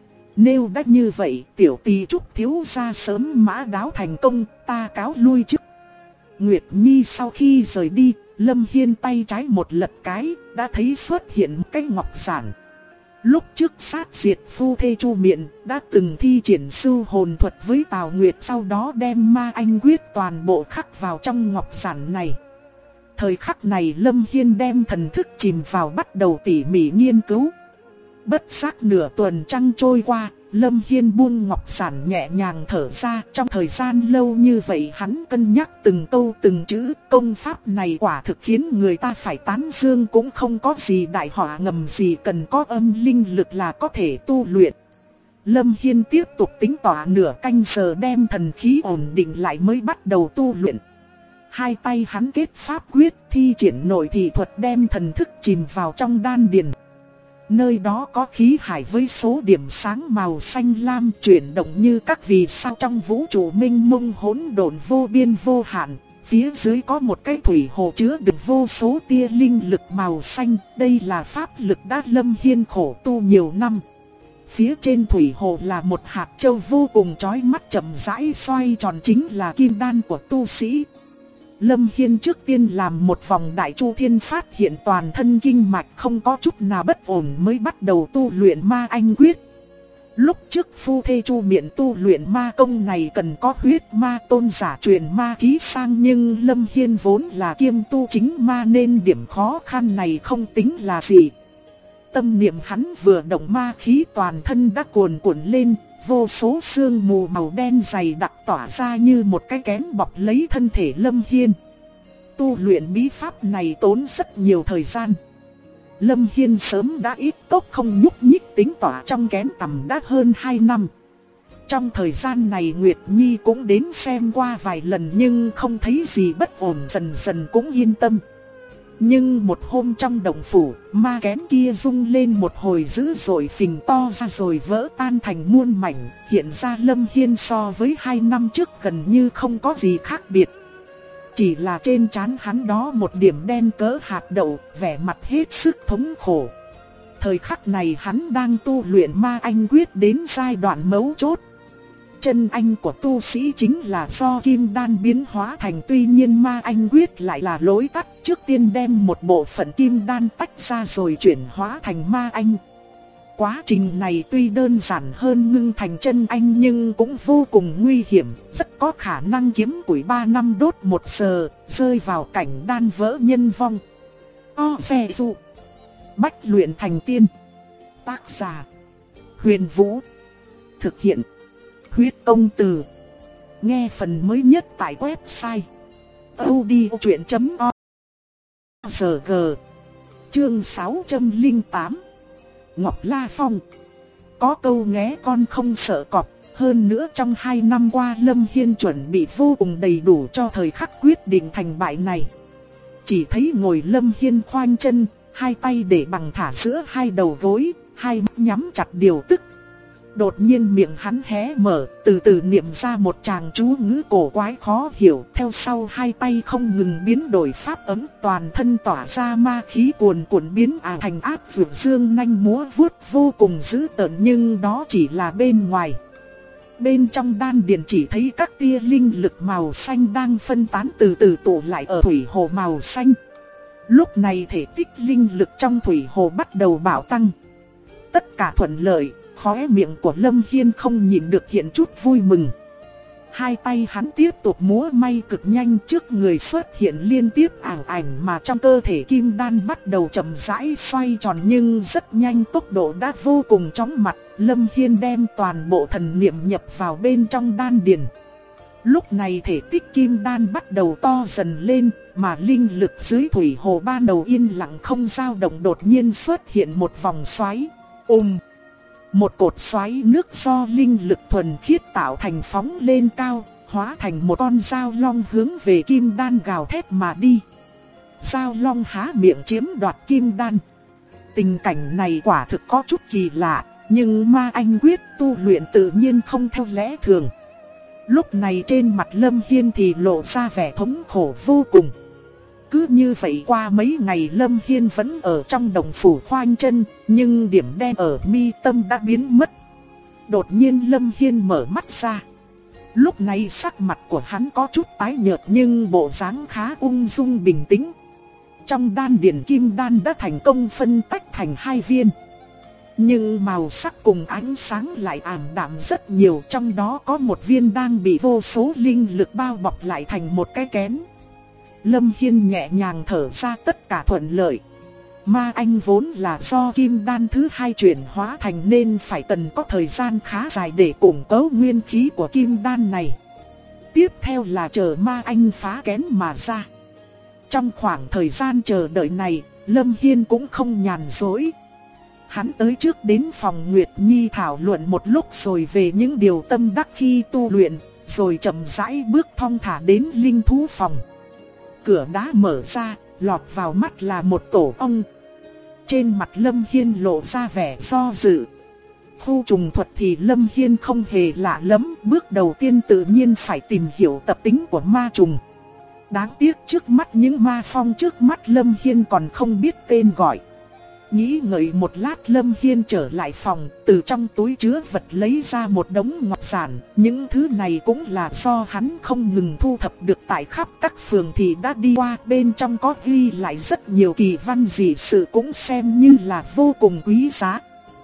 Speaker 1: Nếu đã như vậy, tiểu tỳ chúc thiếu gia sớm mã đáo thành công, ta cáo lui trước. Nguyệt Nhi sau khi rời đi, Lâm Hiên tay trái một lật cái, đã thấy xuất hiện một cái ngọc giản. Lúc trước sát diệt phu thê Chu Miện, đã từng thi triển sư hồn thuật với Tào Nguyệt, sau đó đem ma anh quyết toàn bộ khắc vào trong ngọc giản này. Thời khắc này Lâm Hiên đem thần thức chìm vào, bắt đầu tỉ mỉ nghiên cứu. Bất giác nửa tuần trăng trôi qua, Lâm Hiên buông ngọc giản nhẹ nhàng thở ra. Trong thời gian lâu như vậy hắn cân nhắc từng câu từng chữ, công pháp này quả thực khiến người ta phải tán dương, cũng không có gì đại họa ngầm gì, cần có âm linh lực là có thể tu luyện. Lâm Hiên tiếp tục tính tỏa nửa canh giờ đem thần khí ổn định lại mới bắt đầu tu luyện. Hai tay hắn kết pháp quyết, thi triển nội thị thuật đem thần thức chìm vào trong đan điền. Nơi đó có khí hải với số điểm sáng màu xanh lam chuyển động như các vì sao trong vũ trụ mênh mông hỗn độn vô biên vô hạn. Phía dưới có một cái thủy hồ chứa đựng vô số tia linh lực màu xanh. Đây là pháp lực đã Lâm Hiên khổ tu nhiều năm. Phía trên thủy hồ là một hạt châu vô cùng chói mắt chậm rãi xoay tròn, chính là kim đan của tu sĩ. Lâm Hiên trước tiên làm một vòng đại chu thiên, phát hiện toàn thân kinh mạch không có chút nào bất ổn mới bắt đầu tu luyện ma anh quyết. Lúc trước phu thê Chu Miện tu luyện ma công này cần có huyết ma tôn giả truyền ma khí sang, nhưng Lâm Hiên vốn là kiêm tu chính ma nên điểm khó khăn này không tính là gì. Tâm niệm hắn vừa động, ma khí toàn thân đã cuồn cuộn lên. Vô số sương mù màu đen dày đặc tỏa ra như một cái kén bọc lấy thân thể Lâm Hiên. Tu luyện bí pháp này tốn rất nhiều thời gian. Lâm Hiên sớm đã ít tốc không nhúc nhích, tính tỏa trong kén tầm đã hơn 2 năm. Trong thời gian này Nguyệt Nhi cũng đến xem qua vài lần nhưng không thấy gì bất ổn, dần dần cũng yên tâm. Nhưng một hôm trong động phủ, ma kén kia rung lên một hồi dữ dội, phình to ra rồi vỡ tan thành muôn mảnh. Hiện ra Lâm Hiên so với 2 năm trước gần như không có gì khác biệt. Chỉ là trên trán hắn đó một điểm đen cỡ hạt đậu, vẻ mặt hết sức thống khổ. Thời khắc này hắn đang tu luyện ma anh quyết đến giai đoạn mấu chốt. Chân anh của tu sĩ chính là do kim đan biến hóa thành, tuy nhiên ma anh quyết lại là lối tắt, trước tiên đem một bộ phận kim đan tách ra rồi chuyển hóa thành ma anh. Quá trình này tuy đơn giản hơn ngưng thành chân anh nhưng cũng vô cùng nguy hiểm, rất có khả năng kiếm củi 3 năm đốt 1 giờ, rơi vào cảnh đan vỡ nhân vong. Xe dụ. Bách luyện thành tiên. Tác giả: Huyền Vũ. Thực hiện: Huyết Công Từ. Nghe phần mới nhất tại website audiochuyện.org. Chương 608. Ngọc La Phong. Có câu nghé con không sợ cọp, hơn nữa trong 2 năm qua Lâm Hiên chuẩn bị vô cùng đầy đủ cho thời khắc quyết định thành bại này. Chỉ thấy ngồi Lâm Hiên khoanh chân, hai tay để bằng thả giữa hai đầu gối, hai mắt nhắm chặt điều tức. Đột nhiên miệng hắn hé mở, từ từ niệm ra một tràng chú ngữ cổ quái khó hiểu. Theo sau hai tay không ngừng biến đổi pháp ấm, toàn thân tỏa ra ma khí cuồn cuộn biến ảo thành ác vượt dương nanh múa vuốt vô cùng dữ tợn, nhưng đó chỉ là bên ngoài. Bên trong đan điền chỉ thấy các tia linh lực màu xanh đang phân tán từ từ tụ lại ở thủy hồ màu xanh. Lúc này thể tích linh lực trong thủy hồ bắt đầu bạo tăng. Tất cả thuận lợi. Khóe miệng của Lâm Hiên không nhịn được hiện chút vui mừng. Hai tay hắn tiếp tục múa may cực nhanh, trước người xuất hiện liên tiếp ảo ảnh mà trong cơ thể kim đan bắt đầu chậm rãi xoay tròn, nhưng rất nhanh, tốc độ đã vô cùng chóng mặt. Lâm Hiên đem toàn bộ thần niệm nhập vào bên trong đan điền. Lúc này thể tích kim đan bắt đầu to dần lên, mà linh lực dưới thủy hồ ban đầu yên lặng không dao động đột nhiên xuất hiện một vòng xoáy. Một cột xoáy nước do linh lực thuần khiết tạo thành phóng lên cao, hóa thành một con dao long hướng về kim đan gào thét mà đi. Dao long há miệng chiếm đoạt kim đan. Tình cảnh này quả thực có chút kỳ lạ, nhưng ma anh quyết tu luyện tự nhiên không theo lẽ thường. Lúc này trên mặt Lâm Hiên thì lộ ra vẻ thống khổ vô cùng. Cứ như vậy qua mấy ngày Lâm Hiên vẫn ở trong đồng phủ khoanh chân, nhưng điểm đen ở mi tâm đã biến mất. Đột nhiên Lâm Hiên mở mắt ra. Lúc này sắc mặt của hắn có chút tái nhợt nhưng bộ dáng khá ung dung bình tĩnh. Trong đan điền kim đan đã thành công phân tách thành 2 viên. Nhưng màu sắc cùng ánh sáng lại ảm đạm rất nhiều, trong đó có một viên đang bị vô số linh lực bao bọc lại thành một cái kén. Lâm Hiên nhẹ nhàng thở ra, tất cả thuận lợi. Ma anh vốn là do kim đan thứ 2 chuyển hóa thành nên phải cần có thời gian khá dài để củng cố nguyên khí của kim đan này. Tiếp theo là chờ ma anh phá kén mà ra. Trong khoảng thời gian chờ đợi này, Lâm Hiên cũng không nhàn rỗi. Hắn tới trước đến phòng Nguyệt Nhi thảo luận một lúc rồi về những điều tâm đắc khi tu luyện, rồi chậm rãi bước thong thả đến linh thú phòng. Cửa đá mở ra, lọt vào mắt là một tổ ong. Trên mặt Lâm Hiên lộ ra vẻ do dự. Khu trùng thuật thì Lâm Hiên không hề lạ lắm, bước đầu tiên tự nhiên phải tìm hiểu tập tính của ma trùng. Đáng tiếc trước mắt những ma phong trước mắt Lâm Hiên còn không biết tên gọi. Nghĩ ngợi một lát Lâm Hiên trở lại phòng, từ trong túi chứa vật lấy ra một đống ngọc giản. Những thứ này cũng là do hắn không ngừng thu thập được tại khắp các phường thị đã đi qua. Bên trong có ghi lại rất nhiều kỳ văn dị sự, cũng xem như là vô cùng quý giá.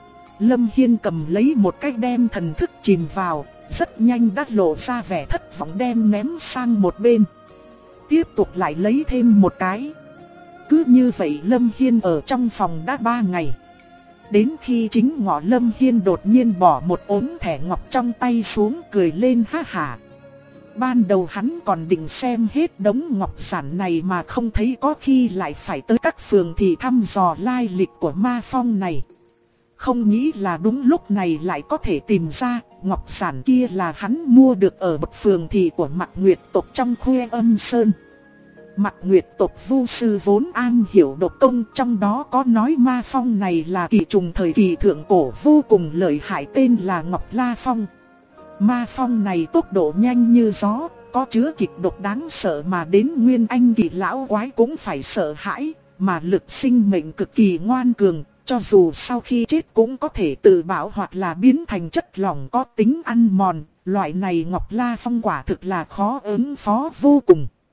Speaker 1: Lâm Hiên cầm lấy một cái đem thần thức chìm vào, rất nhanh đã lộ ra vẻ thất vọng đem ném sang một bên. Tiếp tục lại lấy thêm một cái. Cứ như vậy Lâm Hiên ở trong phòng đã 3 ngày. Đến khi chính ngọ Lâm Hiên đột nhiên bỏ một ốm thẻ ngọc trong tay xuống, cười lên ha hả. Ban đầu hắn còn định xem hết đống ngọc giản này mà không thấy có khi lại phải tới các phường thị thăm dò lai lịch của ma phong này. Không nghĩ là đúng lúc này lại có thể tìm ra, ngọc giản kia là hắn mua được ở một phường thị của Mạc Nguyệt tộc trong Khuê Âm Sơn. Mạc Nguyệt tộc vu sư vốn am hiểu độc công, trong đó có nói ma phong này là kỳ trùng thời kỳ thượng cổ vô cùng lợi hại, tên là Ngọc La Phong. Ma phong này tốc độ nhanh như gió, có chứa kịch độc đáng sợ mà đến nguyên anh kỳ lão quái cũng phải sợ hãi, mà lực sinh mệnh cực kỳ ngoan cường, cho dù sau khi chết cũng có thể tự bảo hoặc là biến thành chất lỏng có tính ăn mòn. Loại này Ngọc La Phong quả thực là khó ứng phó vô cùng.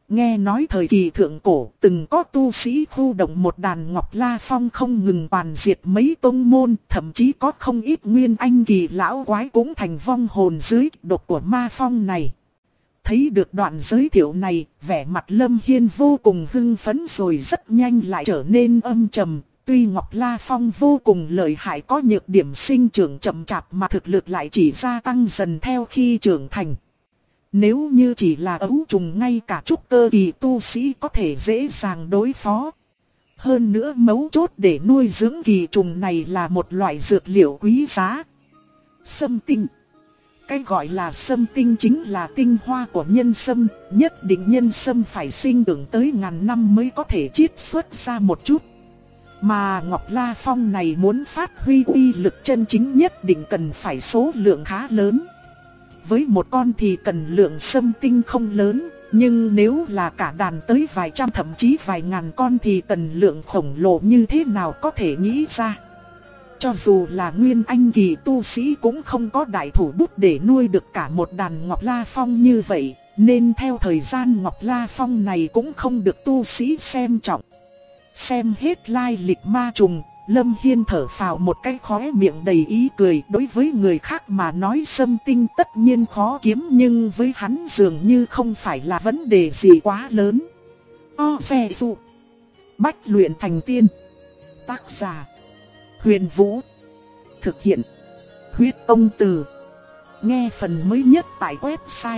Speaker 1: Nghe nói thời kỳ thượng cổ từng có tu sĩ khu động một đàn Ngọc La Phong không ngừng toàn diệt mấy tông môn, thậm chí có không ít nguyên anh kỳ lão quái cũng thành vong hồn dưới độc của ma phong này. Thấy được đoạn giới thiệu này, vẻ mặt Lâm Hiên vô cùng hưng phấn rồi rất nhanh lại trở nên âm trầm. Tuy Ngọc La Phong vô cùng lợi hại có nhược điểm sinh trưởng chậm chạp mà thực lực lại chỉ gia tăng dần theo khi trưởng thành. Nếu như chỉ là ấu trùng ngay cả trúc cơ kỳ tu sĩ có thể dễ dàng đối phó. Hơn nữa mấu chốt để nuôi dưỡng kỳ trùng này là một loại dược liệu quý giá. Sâm tinh. Cái gọi là sâm tinh chính là tinh hoa của nhân sâm, nhất định nhân sâm phải sinh trưởng tới ngàn năm mới có thể chiết xuất ra một chút. Mà Ngọc La Phong này muốn phát huy uy lực chân chính nhất định cần phải số lượng khá lớn. Với một con thì cần lượng sâm tinh không lớn, nhưng nếu là cả đàn tới vài trăm thậm chí vài ngàn con thì cần lượng khổng lồ như thế nào có thể nghĩ ra. Cho dù là nguyên anh kỳ tu sĩ cũng không có đại thủ bút để nuôi được cả một đàn Ngọc La Phong như vậy, nên theo thời gian Ngọc La Phong này cũng không được tu sĩ xem trọng. Xem hết lai lịch ma trùng, Lâm Hiên thở phào một cái khóe miệng đầy ý cười. Đối với người khác mà nói sâm tinh tất nhiên khó kiếm, nhưng với hắn dường như không phải là vấn đề gì quá lớn. Xe dụ Bách luyện thành tiên. Tác giả Huyền Vũ. Thực hiện Huyết Công Từ. Nghe phần mới nhất tại website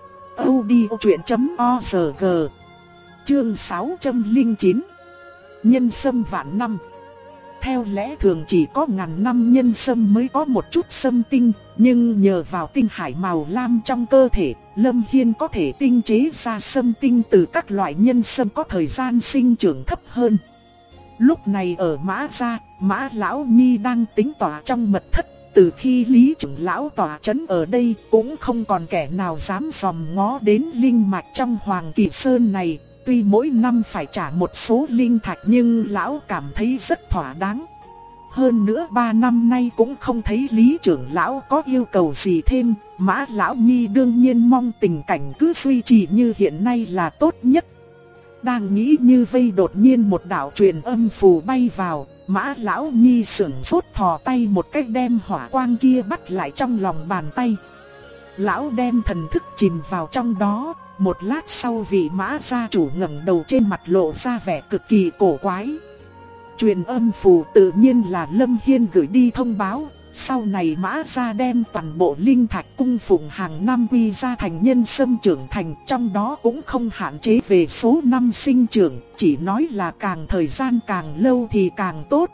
Speaker 1: audiochuyện.org. Chương 609. Nhân sâm vạn năm. Theo lẽ thường chỉ có ngàn năm nhân sâm mới có một chút sâm tinh, nhưng nhờ vào tinh hải màu lam trong cơ thể, Lâm Hiên có thể tinh chế ra sâm tinh từ các loại nhân sâm có thời gian sinh trưởng thấp hơn. Lúc này ở Mã Gia, Mã Lão Nhi đang tính tỏa trong mật thất. Từ khi Lý trưởng lão tỏa trấn ở đây, cũng không còn kẻ nào dám dòm ngó đến linh mạch trong Hoàng Kỳ Sơn này. Tuy mỗi năm phải trả một số linh thạch nhưng lão cảm thấy rất thỏa đáng. Hơn nữa 3 năm nay cũng không thấy Lý trưởng lão có yêu cầu gì thêm. Mã Lão Nhi đương nhiên mong tình cảnh cứ duy trì như hiện nay là tốt nhất. Đang nghĩ như vây đột nhiên một đạo truyền âm phù bay vào. Mã Lão Nhi sững sốt thò tay một cách đem hỏa quang kia bắt lại trong lòng bàn tay. Lão đem thần thức chìm vào trong đó. Một lát sau vị Mã gia chủ ngẩng đầu, trên mặt lộ ra vẻ cực kỳ cổ quái. Truyền âm phù tự nhiên là Lâm Hiên gửi đi thông báo. Sau này Mã gia đem toàn bộ linh thạch cung phụng hàng năm quy ra thành nhân sâm trưởng thành. Trong đó cũng không hạn chế về số năm sinh trưởng, chỉ nói là càng thời gian càng lâu thì càng tốt.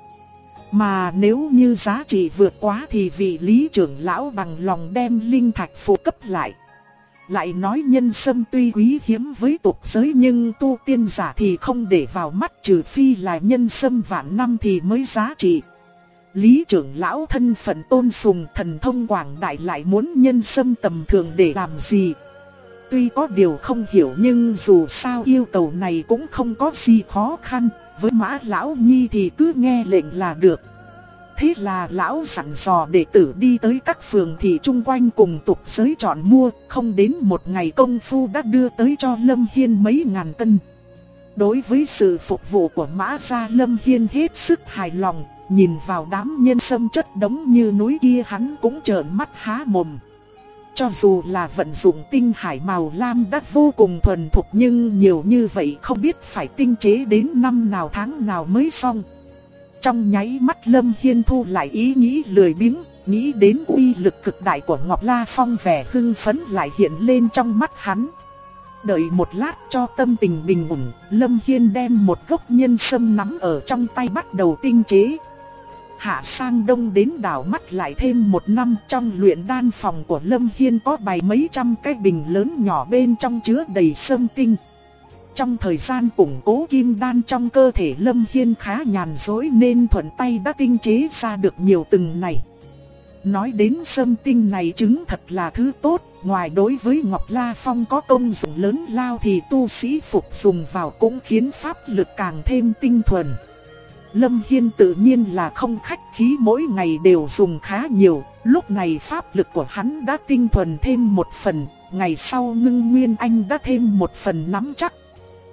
Speaker 1: Mà nếu như giá trị vượt quá thì vị Lý trưởng lão bằng lòng đem linh thạch phụ cấp lại. Lại nói nhân sâm tuy quý hiếm với tục giới nhưng tu tiên giả thì không để vào mắt, trừ phi là nhân sâm vạn năm thì mới giá trị. Lý trưởng lão thân phận tôn sùng, thần thông quảng đại, lại muốn nhân sâm tầm thường để làm gì? Tuy có điều không hiểu nhưng dù sao yêu cầu này cũng không có gì khó khăn. Với Mã Lão Nhi thì cứ nghe lệnh là được. Thế là lão dặn dò đệ tử đi tới các phường thị chung quanh cùng tục giới chọn mua, không đến một ngày công phu đã đưa tới cho Lâm Hiên mấy ngàn cân. Đối với sự phục vụ của Mã gia, Lâm Hiên hết sức hài lòng, nhìn vào đám nhân sâm chất đống như núi kia hắn cũng trợn mắt há mồm. Cho dù là vận dụng tinh hải màu lam đã vô cùng thuần thục nhưng nhiều như vậy không biết phải tinh chế đến năm nào tháng nào mới xong. Trong nháy mắt Lâm Hiên thu lại ý nghĩ lười biếng, nghĩ đến uy lực cực đại của Ngọc La Phong, vẻ hưng phấn lại hiện lên trong mắt hắn. Đợi một lát cho tâm tình bình ổn, Lâm Hiên đem một gốc nhân sâm nắm ở trong tay bắt đầu tinh chế. Hạ sang đông đến đảo mắt lại thêm một năm, trong luyện đan phòng của Lâm Hiên có bày mấy trăm cái bình lớn nhỏ bên trong chứa đầy sâm tinh. Trong thời gian củng cố kim đan trong cơ thể Lâm Hiên khá nhàn rỗi nên thuận tay đã tinh chế ra được nhiều từng này. Nói đến sâm tinh này chứng thật là thứ tốt, ngoài đối với Ngọc La Phong có công dụng lớn lao thì tu sĩ phục dùng vào cũng khiến pháp lực càng thêm tinh thuần. Lâm Hiên tự nhiên là không khách khí, mỗi ngày đều dùng khá nhiều, lúc này pháp lực của hắn đã tinh thuần thêm một phần, ngày sau ngưng nguyên anh đã thêm một phần nắm chắc.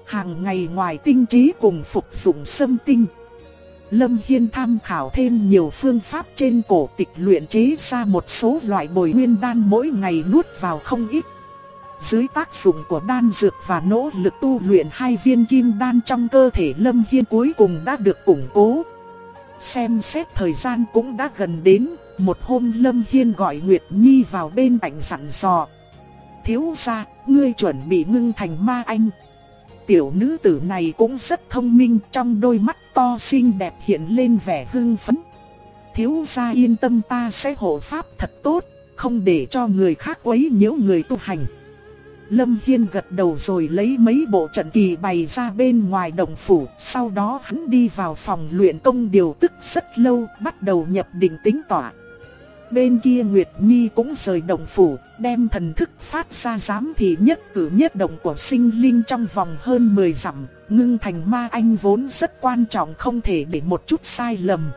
Speaker 1: Hàng ngày ngoài tinh trí cùng phục dụng sâm tinh, Lâm Hiên tham khảo thêm nhiều phương pháp trên cổ tịch luyện chế ra một số loại bồi nguyên đan mỗi ngày nuốt vào không ít. Dưới tác dụng của đan dược và nỗ lực tu luyện 2 viên kim đan trong cơ thể Lâm Hiên cuối cùng đã được củng cố. Xem xét thời gian cũng đã gần đến, một hôm Lâm Hiên gọi Nguyệt Nhi vào bên cạnh dặn dò. Thiếu gia, ngươi chuẩn bị ngưng thành ma anh. Tiểu nữ tử này cũng rất thông minh, trong đôi mắt to xinh đẹp hiện lên vẻ hưng phấn. Thiếu gia yên tâm, ta sẽ hộ pháp thật tốt, không để cho người khác quấy nhiễu người tu hành. Lâm Hiên gật đầu rồi lấy mấy bộ trận kỳ bày ra bên ngoài động phủ. Sau đó hắn đi vào phòng luyện công điều tức rất lâu, bắt đầu nhập định tĩnh tọa. Bên kia Nguyệt Nhi cũng rời động phủ, đem thần thức phát ra giám thị nhất cử nhất động của sinh linh trong vòng hơn 10 dặm. Ngưng thành ma anh vốn rất quan trọng, không thể để một chút sai lầm.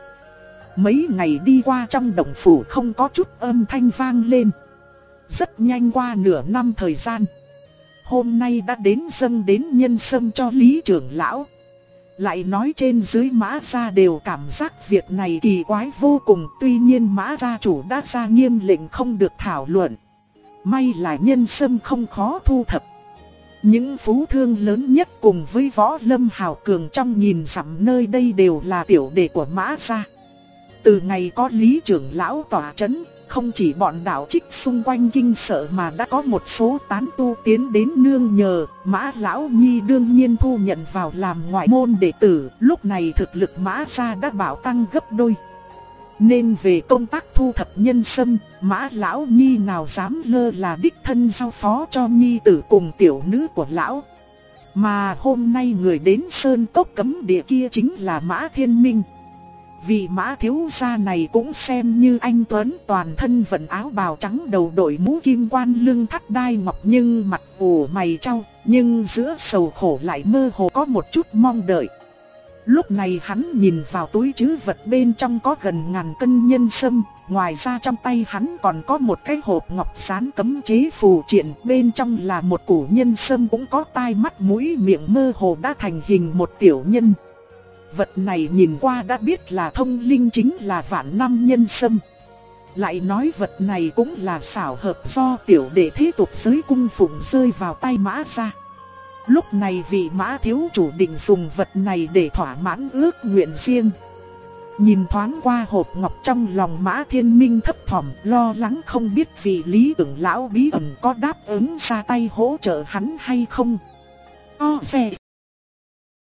Speaker 1: Mấy ngày đi qua trong động phủ không có chút âm thanh vang lên. Rất nhanh qua nửa năm thời gian, hôm nay đã đến dâng đến nhân sâm cho Lý trưởng lão. Lại nói trên dưới Mã gia đều cảm giác việc này kỳ quái vô cùng. Tuy nhiên Mã gia chủ đã ra nghiêm lệnh không được thảo luận. May là nhân sâm không khó thu thập. Những phú thương lớn nhất cùng với Võ Lâm hào cường trong nghìn dặm nơi đây đều là tiểu đệ của Mã gia. Từ ngày có Lý trưởng lão tỏa trấn, không chỉ bọn đạo trích xung quanh kinh sợ mà đã có một số tán tu tiến đến nương nhờ. Mã Lão Nhi đương nhiên thu nhận vào làm ngoại môn đệ tử. Lúc này thực lực Mã gia đã bảo tăng gấp đôi. Nên về công tác thu thập nhân sâm, Mã Lão Nhi nào dám lơ là đích thân giao phó cho Nhi tử cùng tiểu nữ của Lão. Mà hôm nay người đến sơn cốc cấm địa kia chính là Mã Thiên Minh. Vị Mã thiếu gia này cũng xem như anh tuấn, toàn thân vận áo bào trắng, đầu đội mũ kim quan, lưng thắt đai ngọc, nhưng mặt ủ mày trao, nhưng giữa sầu khổ lại mơ hồ có một chút mong đợi. Lúc này hắn nhìn vào túi trữ vật, bên trong có gần 1000 cân nhân sâm, ngoài ra trong tay hắn còn có một cái hộp ngọc sán cấm chế phù triện, bên trong là một củ nhân sâm cũng có tai mắt mũi miệng mơ hồ đã thành hình một tiểu nhân. Vật này nhìn qua đã biết là thông linh, chính là vạn năm nhân sâm. Lại nói vật này cũng là xảo hợp do tiểu đệ thế tục giới cung phụng rơi vào tay Mã gia. Lúc này vị Mã thiếu chủ định dùng vật này để thỏa mãn ước nguyện riêng. Nhìn thoáng qua hộp ngọc, trong lòng Mã Thiên Minh thấp thỏm lo lắng không biết vị Lý trưởng lão bí ẩn có đáp ứng ra tay hỗ trợ hắn hay không. O xe